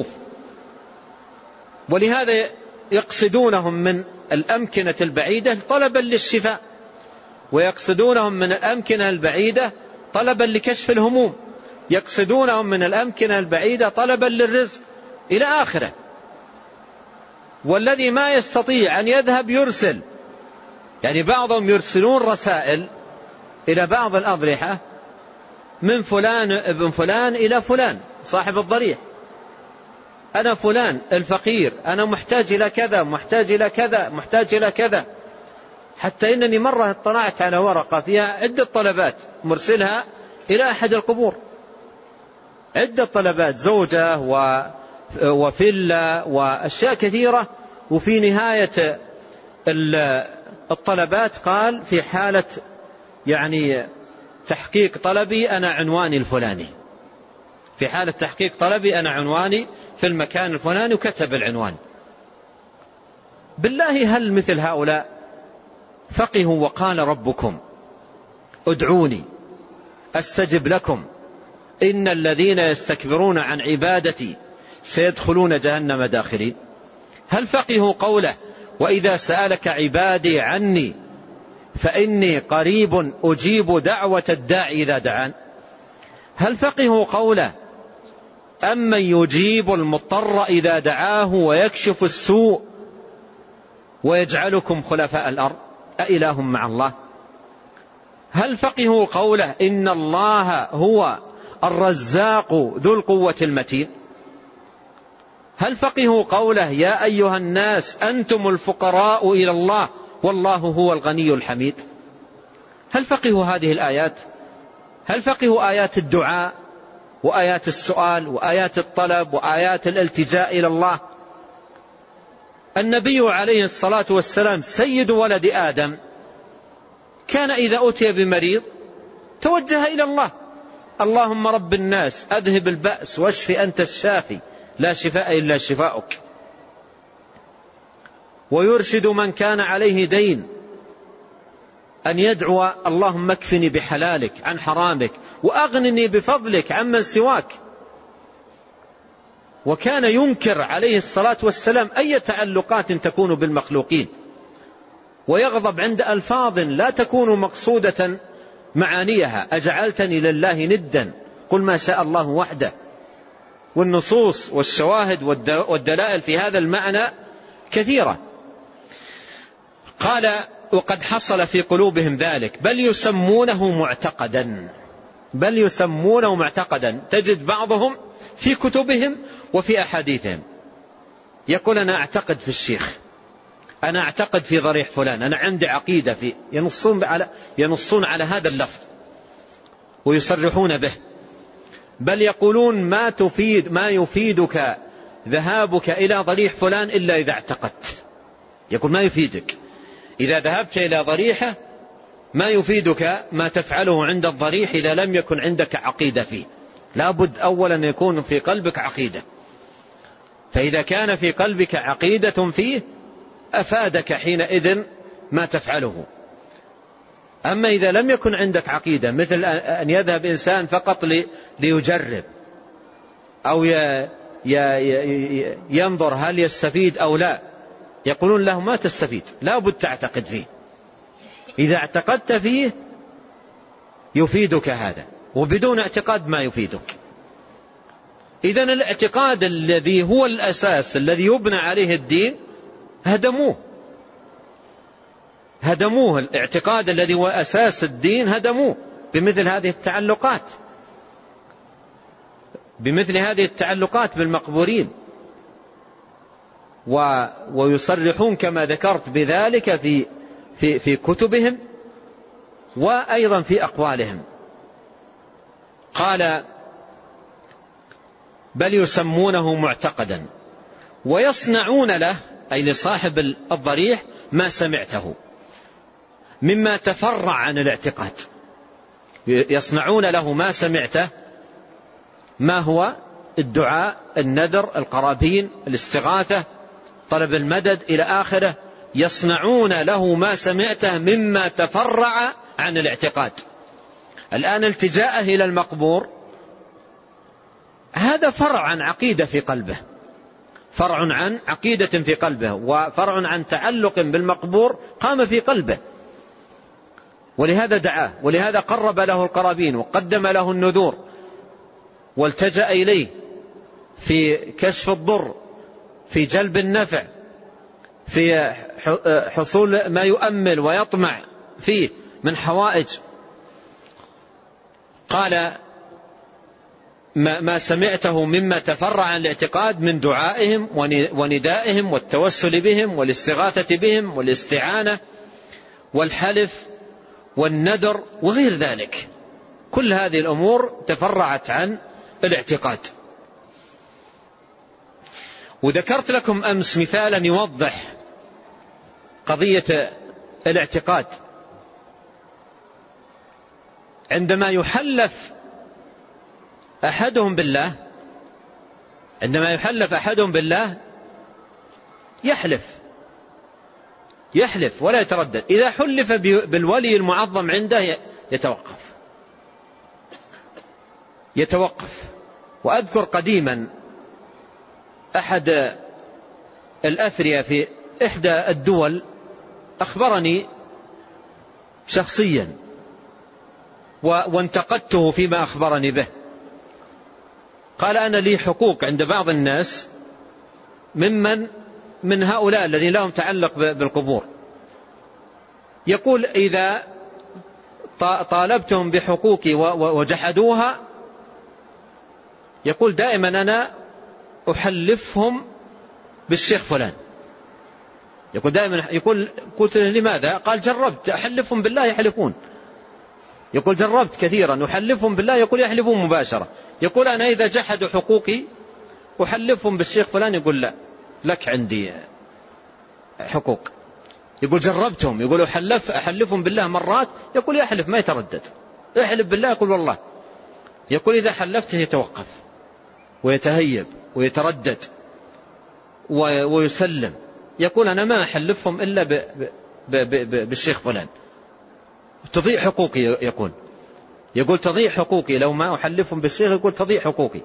ولهذا يقصدونهم من الأمكنة البعيدة طلبا للشفاء، ويقصدونهم من الأمكنة البعيدة طلبا لكشف الهموم، يقصدونهم من الأمكنة البعيدة طلبا للرزق إلى آخره. والذي ما يستطيع أن يذهب يرسل، يعني بعضهم يرسلون رسائل إلى بعض الأضرحة من فلان ابن فلان إلى فلان صاحب الضريح، أنا فلان الفقير، أنا محتاج إلى كذا، محتاج إلى كذا، محتاج إلى كذا. حتى إنني مرة اطلعت على ورقة فيها عدة طلبات مرسلها إلى أحد القبور، عدة طلبات، زوجة وفلة وأشياء كثيرة. وفي نهاية الطلبات قال في حالة يعني تحقيق طلبي أنا عنواني الفلاني، في حالة تحقيق طلبي أنا عنواني في المكان الفلاني، وكتب العنوان. بالله هل مثل هؤلاء فقهوا وقال ربكم ادعوني أستجب لكم إن الذين يستكبرون عن عبادتي سيدخلون جهنم داخلين؟ هل فقهوا قوله وإذا سألك عبادي عني فإني قريب أجيب دعوة الداعي إذا دعان؟ هل فقهوا قوله أمن يجيب المضطر إذا دعاه ويكشف السوء ويجعلكم خلفاء الأرض أإله مع الله؟ هل فقهوا قوله إن الله هو الرزاق ذو القوة المتين؟ هل فقهوا قوله يا أيها الناس أنتم الفقراء إلى الله والله هو الغني الحميد؟ هل فقهوا هذه الآيات؟ هل فقهوا آيات الدعاء وآيات السؤال وآيات الطلب وآيات الالتجاء إلى الله؟ النبي عليه الصلاة والسلام سيد ولد آدم كان إذا أتي بمريض توجه إلى الله، اللهم رب الناس أذهب البأس واشف أنت الشافي لا شفاء إلا شفاؤك. ويرشد من كان عليه دين أن يدعو اللهم اكفني بحلالك عن حرامك وأغنني بفضلك عمن سواك. وكان ينكر عليه الصلاة والسلام أي تعلقات تكون بالمخلوقين، ويغضب عند ألفاظ لا تكون مقصودة معانيها، أجعلتني لله ندا قل ما شاء الله وحده. والنصوص والشواهد والدلائل في هذا المعنى كثيرة. قال وقد حصل في قلوبهم ذلك بل يسمونه معتقدا، بل يسمونه معتقدا. تجد بعضهم في كتبهم وفي أحاديثهم يقول أنا أعتقد في الشيخ، أنا أعتقد في ضريح فلان، أنا عندي عقيدة فيه، ينصون على, ينصون على هذا اللفظ ويصرحون به، بل يقولون ما تفيد ما يفيدك ذهابك إلى ضريح فلان إلا إذا اعتقدت. يقول ما يفيدك إذا ذهبت إلى ضريحه، ما يفيدك ما تفعله عند الضريح إذا لم يكن عندك عقيدة فيه. لابد أولا يكون في قلبك عقيدة، فإذا كان في قلبك عقيدة فيه أفادك حينئذ ما تفعله. أما إذا لم يكن عندك عقيدة، مثل أن يذهب إنسان فقط ليجرب أو ينظر هل يستفيد أو لا، يقولون له ما تستفيد، لا بد تعتقد فيه. إذا اعتقدت فيه يفيدك هذا، وبدون اعتقاد ما يفيدك. إذن الاعتقاد الذي هو الأساس الذي يبنى عليه الدين هدموه هدموه الاعتقاد الذي هو أساس الدين هدموه بمثل هذه التعلقات بمثل هذه التعلقات بالمقبورين، و ويصرحون كما ذكرت بذلك في في في كتبهم وأيضا في أقوالهم. قال بل يسمونه معتقدا ويصنعون له، أي لصاحب الضريح، ما سمعته مما تفرع عن الاعتقاد. يصنعون له ما سمعته، ما هو الدعاء، النذر، القرابين، الاستغاثة، طلب المدد إلى آخره. يصنعون له ما سمعته مما تفرع عن الاعتقاد. الآن التجاءه إلى المقبور هذا فرع عن عقيدة في قلبه، فرع عن عقيدة في قلبه، وفرع عن تعلق بالمقبور قام في قلبه، ولهذا دعاه، ولهذا قرب له القرابين وقدم له النذور والتجأ إليه في كشف الضر، في جلب النفع، في حصول ما يؤمل ويطمع فيه من حوائج. قال ما سمعته مما تفرع عن الاعتقاد من دعائهم وندائهم والتوسل بهم والاستغاثة بهم والاستعانة والحلف والنذر وغير ذلك. كل هذه الأمور تفرعت عن الاعتقاد. وذكرت لكم أمس مثالا يوضح قضية الاعتقاد. عندما يحلف أحدهم بالله عندما يحلف أحدهم بالله يحلف يحلف ولا يتردد. إذا حلف بالولي المعظم عنده يتوقف يتوقف وأذكر قديما أحد الأثرياء في إحدى الدول أخبرني شخصيا وانتقدته فيما أخبرني به. قال أنا لي حقوق عند بعض الناس ممن من هؤلاء الذين لهم تعلق بالقبور. يقول إذا طالبتهم بحقوقي وجحدوها، يقول دائما أنا أحلفهم بالشيخ فلان. يقول دائما يقول قلت لماذا؟ قال جربت أحلفهم بالله يحلفون. يقول جربت كثيرا أحلفهم بالله، يقول يحلفون مباشرة. يقول أنا إذا جحدوا حقوقي أحلفهم بالشيخ فلان، يقول لا لك عندي حقوق. يقول جربتهم، يقول أحلف أحلفهم بالله مرات، يقول يحلف ما يتردد، يحلف بالله يقول والله. يقول إذا حلفته يتوقف ويتهيب ويتردد ويسلم. يقول أنا ما أحلفهم إلا ب ب ب بالشيخ فلان، تضيع حقوقي. يقول يقول تضيع حقوقي لو ما أحلفهم بالشيخ، يقول تضيع حقوقي.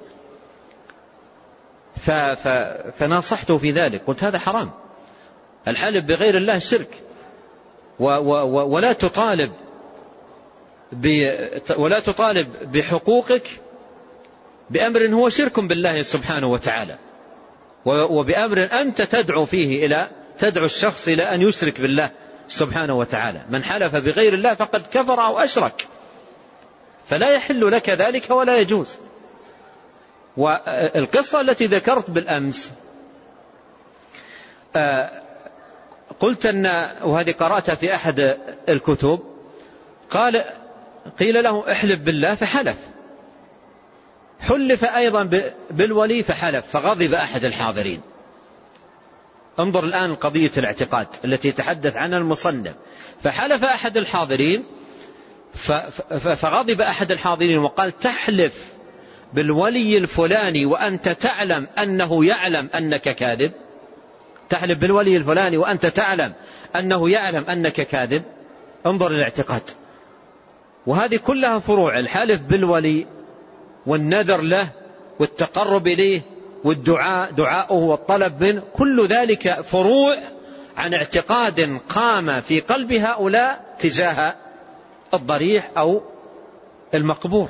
ف ف فناصحته في ذلك، قلت هذا حرام، الحلف بغير الله شرك، و و ولا تطالب ب ولا تطالب بحقوقك بأمر هو شرك بالله سبحانه وتعالى، وبأمر أنت تدعو فيه إلى تدعو الشخص إلى أن يشرك بالله سبحانه وتعالى. من حلف بغير الله فقد كفر أو أشرك، فلا يحل لك ذلك ولا يجوز. والقصة التي ذكرت بالأمس قلت أن، وهذه قرأتها في أحد الكتب، قال قيل له احلف بالله فحلف، حلف أيضا بالولي فحلف، فغضب أحد الحاضرين. انظر الآن قضية الاعتقاد التي يتحدث عنها المصنف. فحلف أحد الحاضرين فغضب أحد الحاضرين وقال تحلف بالولي الفلاني وأنت تعلم أنه يعلم أنك كاذب؟ تحلف بالولي الفلاني وأنت تعلم أنه يعلم أنك كاذب؟ انظر الاعتقاد. وهذه كلها فروع، الحلف بالولي والنذر له والتقرب إليه والدعاء دعاؤه والطلب منه، كل ذلك فروع عن اعتقاد قام في قلب هؤلاء تجاه الضريح أو المقبور.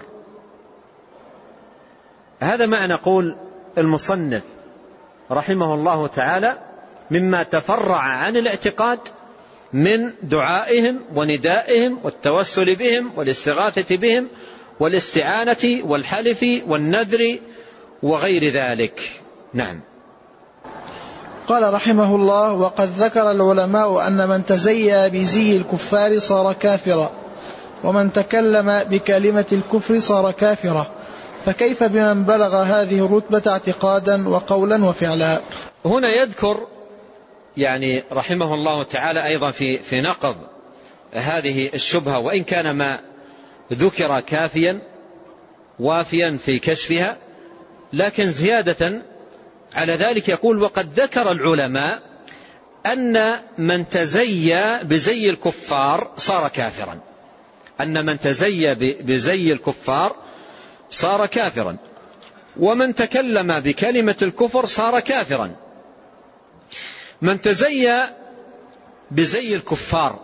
هذا ما نقول المصنف رحمه الله تعالى مما تفرع عن الاعتقاد من دعائهم وندائهم والتوسل بهم والاستغاثة بهم والاستعانة والحلف والنذر وغير ذلك. نعم. قال رحمه الله: وقد ذكر العلماء أن من تزيى بزي الكفار صار كافرا، ومن تكلم بكلمة الكفر صار كافرا، فكيف بمن بلغ هذه الرتبة اعتقادا وقولا وفعلا؟ هنا يذكر يعني رحمه الله تعالى أيضا في في نقض هذه الشبهة، وإن كان ما ذكر كافيا وافيا في كشفها، لكن زيادة على ذلك يقول: وقد ذكر العلماء أن من تزيى بزي الكفار صار كافرا، أن من تزيى بزي الكفار صار كافرا، ومن تكلم بكلمة الكفر صار كافرا. من تزيى بزي الكفار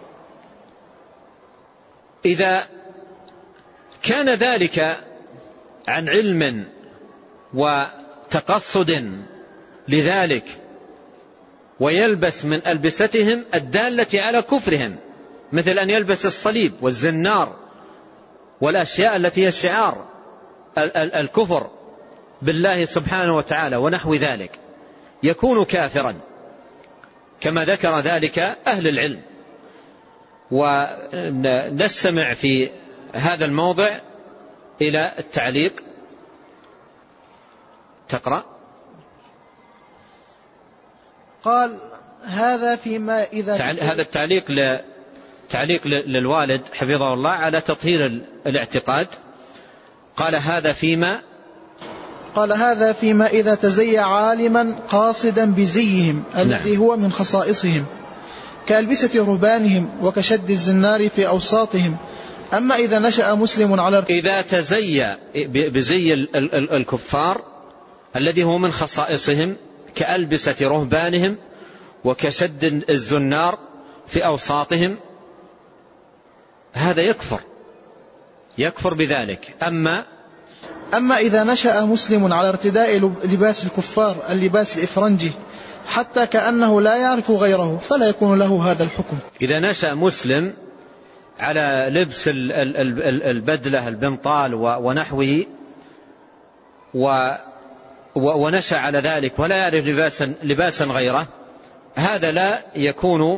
إذا كان ذلك عن علم وتقصد لذلك ويلبس من ألبستهم الدالة على كفرهم، مثل أن يلبس الصليب والزنار والأشياء التي هي شعار الكفر بالله سبحانه وتعالى ونحو ذلك، يكون كافرا كما ذكر ذلك أهل العلم. ونستمع في هذا الموضع إلى التعليق. تقرأ. قال: هذا فيما إذا تعل... هذا التعليق ل... تعليق للوالد حفظه الله على تطهير الاعتقاد. قال: هذا فيما قال هذا فيما إذا تزيى عالما قاصدا بزيهم الذي نعم. هو من خصائصهم، كألبسة رهبانهم وكشد الزنار في أوساطهم. أما إذا نشأ مسلم على إذا تزيى بزي الكفار الذي هو من خصائصهم كألبسة رهبانهم وكشد الزنار في أوساطهم، هذا يكفر يكفر بذلك. أما أما إذا نشأ مسلم على ارتداء لباس الكفار اللباس الإفرنجي حتى كأنه لا يعرف غيره فلا يكون له هذا الحكم. إذا نشأ مسلم على لبس البدلة البنطال ونحوه ونشأ على ذلك ولا يعرف لباسا, لباسا غيره، هذا لا يكون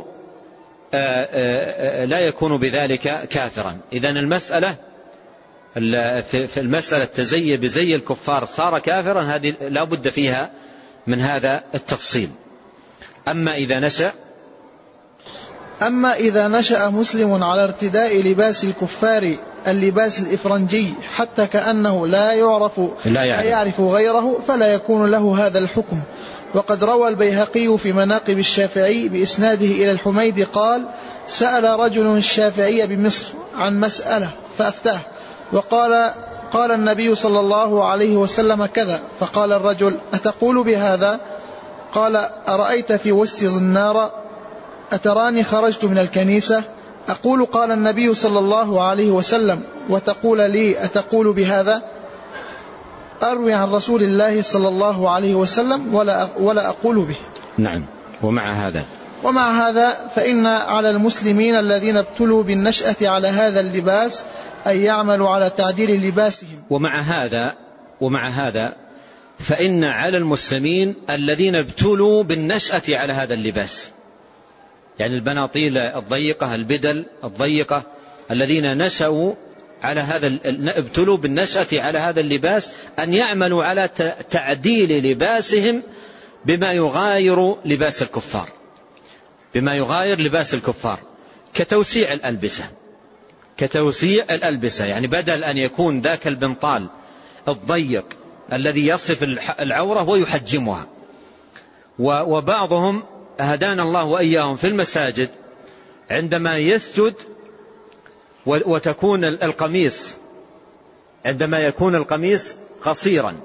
لا يكون بذلك كافرا. إذن المسألة في المسألة تزي بزي الكفار صار كافرا، هذه لا بد فيها من هذا التفصيل. أما إذا نشأ أما إذا نشأ مسلم على ارتداء لباس الكفار اللباس الإفرنجي حتى كأنه لا يعرف لا يعرف, لا يعرف غيره فلا يكون له هذا الحكم. وقد روى البيهقي في مناقب الشافعي بإسناده إلى الحميدي قال: سأل رجل الشافعي بمصر عن مسألة فأفتاه، وقال قال النبي صلى الله عليه وسلم كذا، فقال الرجل: أتقول بهذا؟ قال: أرأيت في وسط النار أتراني خرجت من الكنيسة أقول قال النبي صلى الله عليه وسلم وتقول لي أتقول بهذا؟ أروي عن رسول الله صلى الله عليه وسلم ولا ولا أقول به. نعم. ومع هذا ومع هذا فإن على المسلمين الذين ابتلوا بالنشأة على هذا اللباس أن يعملوا على تعديل لباسهم. ومع هذا ومع هذا فإن على المسلمين الذين ابتلوا بالنشأة على هذا اللباس يعني البناطيل الضيقة، البدل الضيقة، الذين نشأوا على هذا، ابتلوا بالنشأة على هذا اللباس، أن يعملوا على تعديل لباسهم بما يغاير لباس الكفار، بما يغاير لباس الكفار، كتوسيع الألبسة، كتوسيع الألبسة، يعني بدل أن يكون ذاك البنطال الضيق الذي يصف العورة ويحجمها. وبعضهم هدانا الله وإياهم في المساجد عندما يسجد وتكون القميص، عندما يكون القميص قصيرا،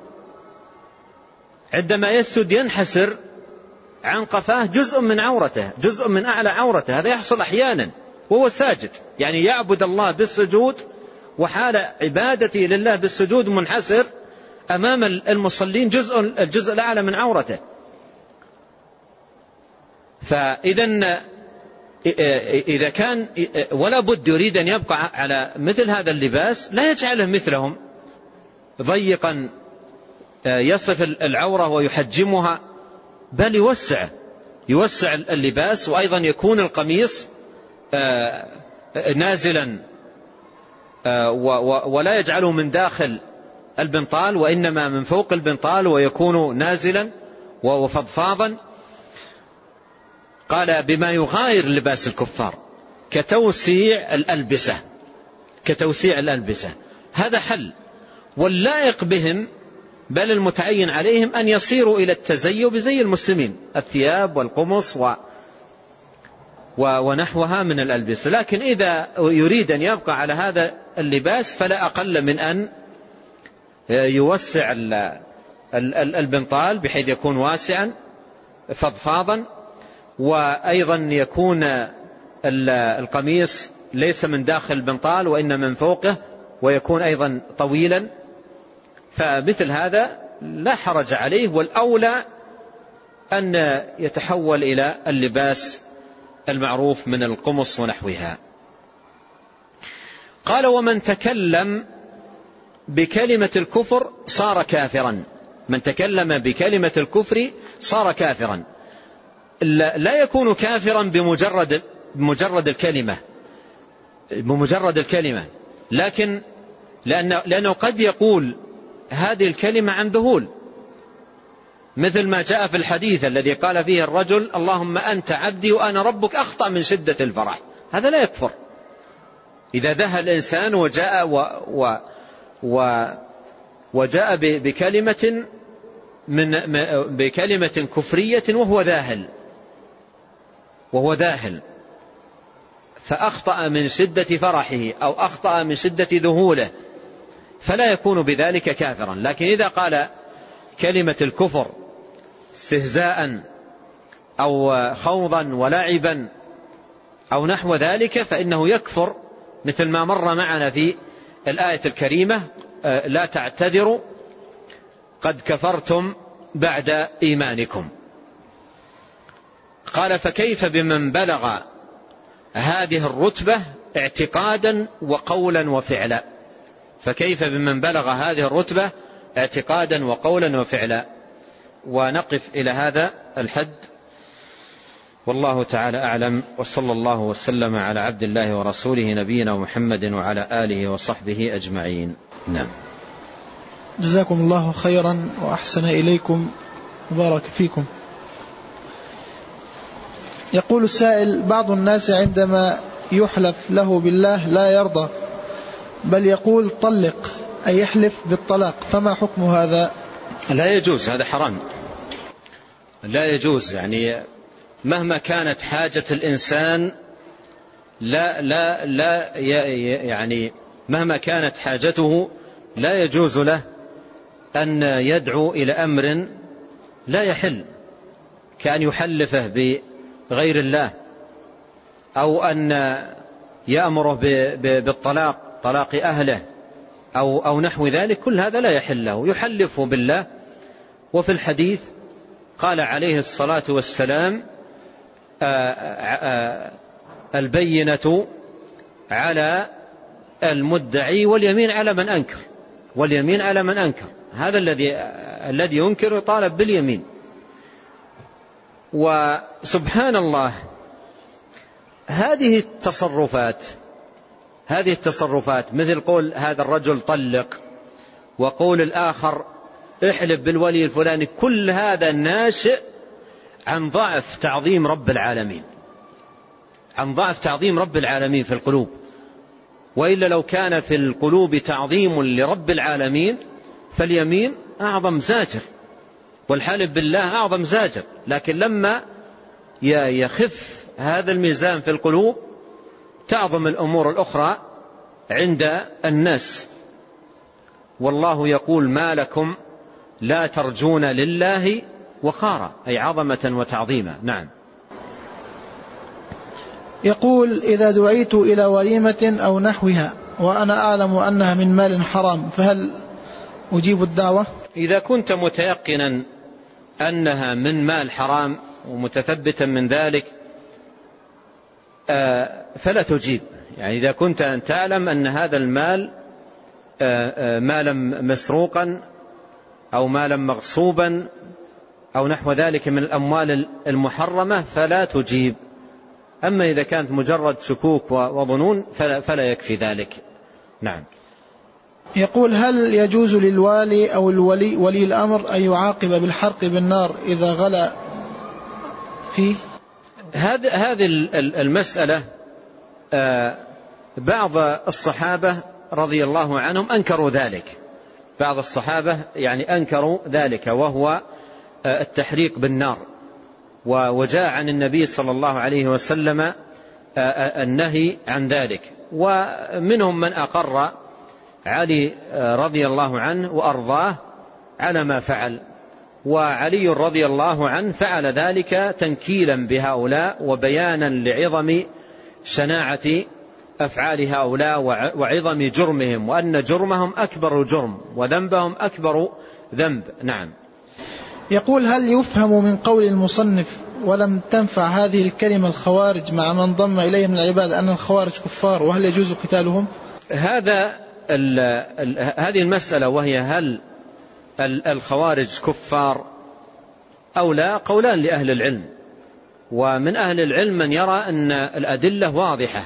عندما يسجد ينحسر عن قفاه جزء من عورته، جزء من أعلى عورته. هذا يحصل أحيانا وهو ساجد، يعني يعبد الله بالسجود وحال عبادته لله بالسجود منحسر أمام المصلين جزء الجزء الأعلى من عورته. فإذا إذا كان ولا بد يريد أن يبقى على مثل هذا اللباس لا يجعله مثلهم ضيقا يصف العورة ويحجمها، بل يوسع يوسع اللباس، وأيضا يكون القميص نازلا ولا يجعله من داخل البنطال وإنما من فوق البنطال ويكون نازلا وفضفاضا. قال بما يغاير لباس الكفار كتوسيع الألبسة، كتوسيع الألبسة. هذا حل، واللائق بهم بل المتعين عليهم أن يصيروا إلى التزي بزي المسلمين، الثياب والقمص و ونحوها من الألبسة. لكن إذا يريد أن يبقى على هذا اللباس فلا أقل من أن يوسع البنطال بحيث يكون واسعا فضفاضا، وأيضا يكون القميص ليس من داخل البنطال وإن من فوقه، ويكون أيضا طويلا. فمثل هذا لا حرج عليه، والأولى أن يتحول إلى اللباس المعروف من القمص ونحوها. قال ومن تكلم بكلمة الكفر صار كافرا، من تكلم بكلمة الكفر صار كافرا. لا يكون كافرا بمجرد بمجرد الكلمة بمجرد الكلمة لكن لأنه, لأنه قد يقول هذه الكلمة عن ذهول، مثل ما جاء في الحديث الذي قال فيه الرجل اللهم أنت عبدي وأنا ربك، أخطأ من شدة الفرح. هذا لا يكفر إذا ذهل الإنسان وجاء و و و وجاء بكلمة من بكلمة كفرية وهو ذاهل وهو ذاهل فأخطأ من شدة فرحه أو أخطأ من شدة ذهوله، فلا يكون بذلك كافرا. لكن إذا قال كلمة الكفر استهزاء أو خوضا ولعبا أو نحو ذلك فإنه يكفر، مثل ما مر معنا في الآية الكريمة لا تعتذروا قد كفرتم بعد إيمانكم. قال فكيف بمن بلغ هذه الرتبة اعتقادا وقولا وفعلا، فكيف بمن بلغ هذه الرتبة اعتقادا وقولا وفعلا. ونقف إلى هذا الحد، والله تعالى أعلم، وصلى الله وسلم على عبد الله ورسوله نبينا محمد وعلى آله وصحبه أجمعين. نعم. جزاكم الله خيرا وأحسن إليكم وبارك فيكم. يقول السائل: بعض الناس عندما يحلف له بالله لا يرضى بل يقول طلق، أي يحلف بالطلاق، فما حكم هذا؟ لا يجوز، هذا حرام، لا يجوز. يعني مهما كانت حاجة الإنسان لا لا لا يعني مهما كانت حاجته لا يجوز له أن يدعو إلى أمر لا يحل، كأن يحلفه بغير الله أو أن يأمره بالطلاق، طلاق أهله أو أو نحو ذلك. كل هذا لا يحل له، يحلفه بالله. وفي الحديث قال عليه الصلاة والسلام: البينة على المدعي واليمين على من أنكر، واليمين على من أنكر. هذا الذي الذي ينكر يطالب باليمين. وسبحان الله، هذه التصرفات هذه التصرفات مثل قول هذا الرجل طلق، وقول الآخر احلف بالولي الفلاني، كل هذا ناشئ عن ضعف تعظيم رب العالمين، عن ضعف تعظيم رب العالمين في القلوب. وإلا لو كان في القلوب تعظيم لرب العالمين فاليمين أعظم زاجر، والحلف بالله أعظم زاجر. لكن لما يخف هذا الميزان في القلوب تعظم الأمور الأخرى عند الناس. والله يقول ما لكم لا ترجون لله وقارا، أي عظمة وتعظيما. نعم. يقول إذا دعيت إلى وليمة أو نحوها وأنا أعلم أنها من مال حرام فهل أجيب الدعوة؟ إذا كنت متيقنا أنها من مال حرام ومتثبتا من ذلك فلا تجيب. يعني إذا كنت أن تعلم أن هذا المال مالا مسروقا أو مالا مغصوبا أو نحو ذلك من الأموال المحرمة فلا تجيب. أما إذا كانت مجرد شكوك وظنون فلا, فلا يكفي ذلك. نعم. يقول هل يجوز للوالي أو الولي ولي الأمر أن يعاقب بالحرق بالنار إذا غلى فيه؟ هذه المسألة بعض الصحابة رضي الله عنهم أنكروا ذلك، بعض الصحابة يعني أنكروا ذلك، وهو التحريق بالنار. وجاء عن النبي صلى الله عليه وسلم النهي عن ذلك، ومنهم من أقر علي رضي الله عنه وأرضاه على ما فعل، وعلي رضي الله عنه فعل ذلك تنكيلا بهؤلاء وبيانا لعظم شناعة أفعال هؤلاء وعظم جرمهم، وأن جرمهم أكبر جرم وذنبهم أكبر ذنب. نعم. يقول هل يفهم من قول المصنف ولم تنفع هذه الكلمة الخوارج مع من ضم إليه من العباد أن الخوارج كفار، وهل يجوز قتالهم؟ هذا ال ال هذه المسألة، وهي هل الخوارج كفار أو لا، قولان لأهل العلم. ومن أهل العلم من يرى أن الأدلة واضحة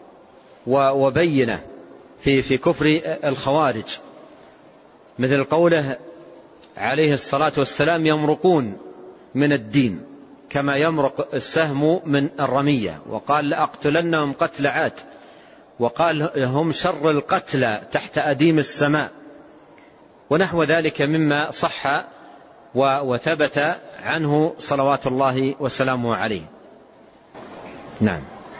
وبينة في في كفر الخوارج، مثل قوله عليه الصلاة والسلام يمرقون من الدين كما يمرق السهم من الرمية، وقال لأقتلنهم قتل عاد، وقال هم شر القتلى تحت أديم السماء، ونحو ذلك مما صح وثبت عنه صلوات الله وسلامه عليه. نعم.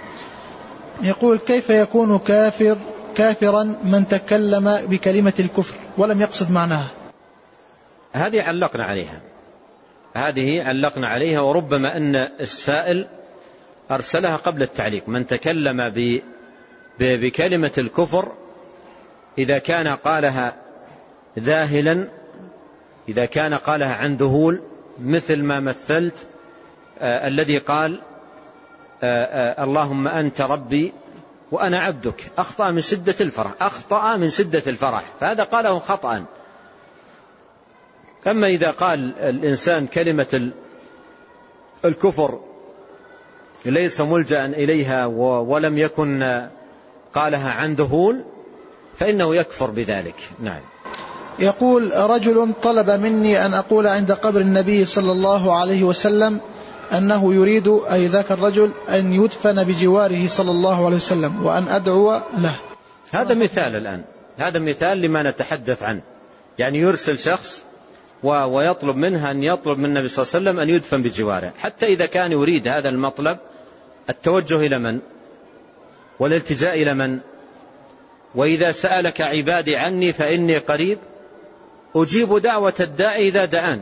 يقول كيف يكون كافر كافرا من تكلم بكلمة الكفر ولم يقصد معناها؟ هذه علقنا عليها هذه علقنا عليها وربما أن السائل أرسلها قبل التعليق. من تكلم بكلمة الكفر إذا كان قالها ذاهلا، إذا كان قالها عن ذهول، مثل ما مثلت آه الذي قال آه آه اللهم أنت ربي وأنا عبدك، أخطأ من شدة الفرح أخطأ من شدة الفرح فهذا قاله خطأ. أما إذا قال الإنسان كلمة الكفر ليس ملجأ إليها ولم يكن قالها عن ذهول فإنه يكفر بذلك. نعم. يقول رجل طلب مني أن أقول عند قبر النبي صلى الله عليه وسلم أنه يريد أي ذاك الرجل أن يدفن بجواره صلى الله عليه وسلم وأن أدعو له. هذا مثال الآن، هذا مثال لما نتحدث عنه. يعني يرسل شخص ويطلب منها أن يطلب من النبي صلى الله عليه وسلم أن يدفن بجواره، حتى إذا كان يريد هذا المطلب التوجه إلى من والالتجاء إلى من؟ وإذا سألك عبادي عني فإني قريب أجيب دعوة الداعي إذا دعان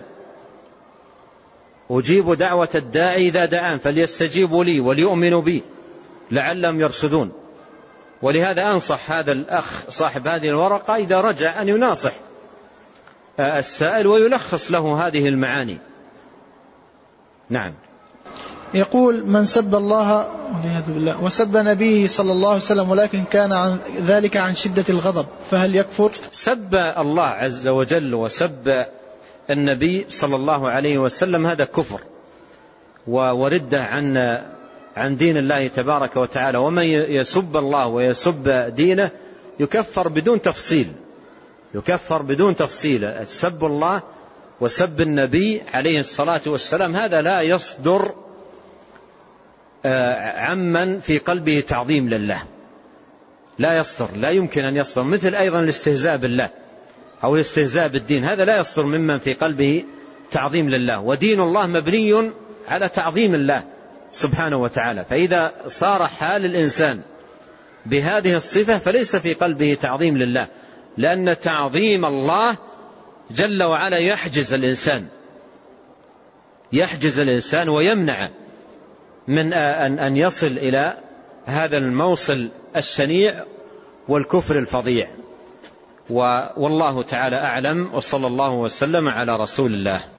أجيب دعوة الداعي إذا دعان فليستجيبوا لي وليؤمنوا بي لعلهم يرشدون. ولهذا أنصح هذا الأخ صاحب هذه الورقة إذا رجع أن يناصح السائل ويلخص له هذه المعاني. نعم. يقول من سب الله وسب نبيه صلى الله عليه وسلم ولكن كان عن ذلك عن شدة الغضب فهل يكفر؟ سب الله عز وجل وسب النبي صلى الله عليه وسلم هذا كفر وورد عن عن دين الله تبارك وتعالى. ومن يسب الله ويسب دينه يكفر بدون تفصيل، يكفر بدون تفصيل. سب الله وسب النبي عليه الصلاة والسلام هذا لا يصدر عمن في قلبه تعظيم لله، لا يصدر، لا يمكن أن يصدر. مثل أيضا الاستهزاء بالله أو الاستهزاء بالدين، هذا لا يصدر ممن في قلبه تعظيم لله. ودين الله مبني على تعظيم الله سبحانه وتعالى. فإذا صار حال الإنسان بهذه الصفة فليس في قلبه تعظيم لله، لأن تعظيم الله جل وعلا يحجز الإنسان يحجز الإنسان ويمنع من أن يصل إلى هذا الموصل الشنيع والكفر الفظيع. والله تعالى أعلم، وصلى الله وسلم على رسول الله.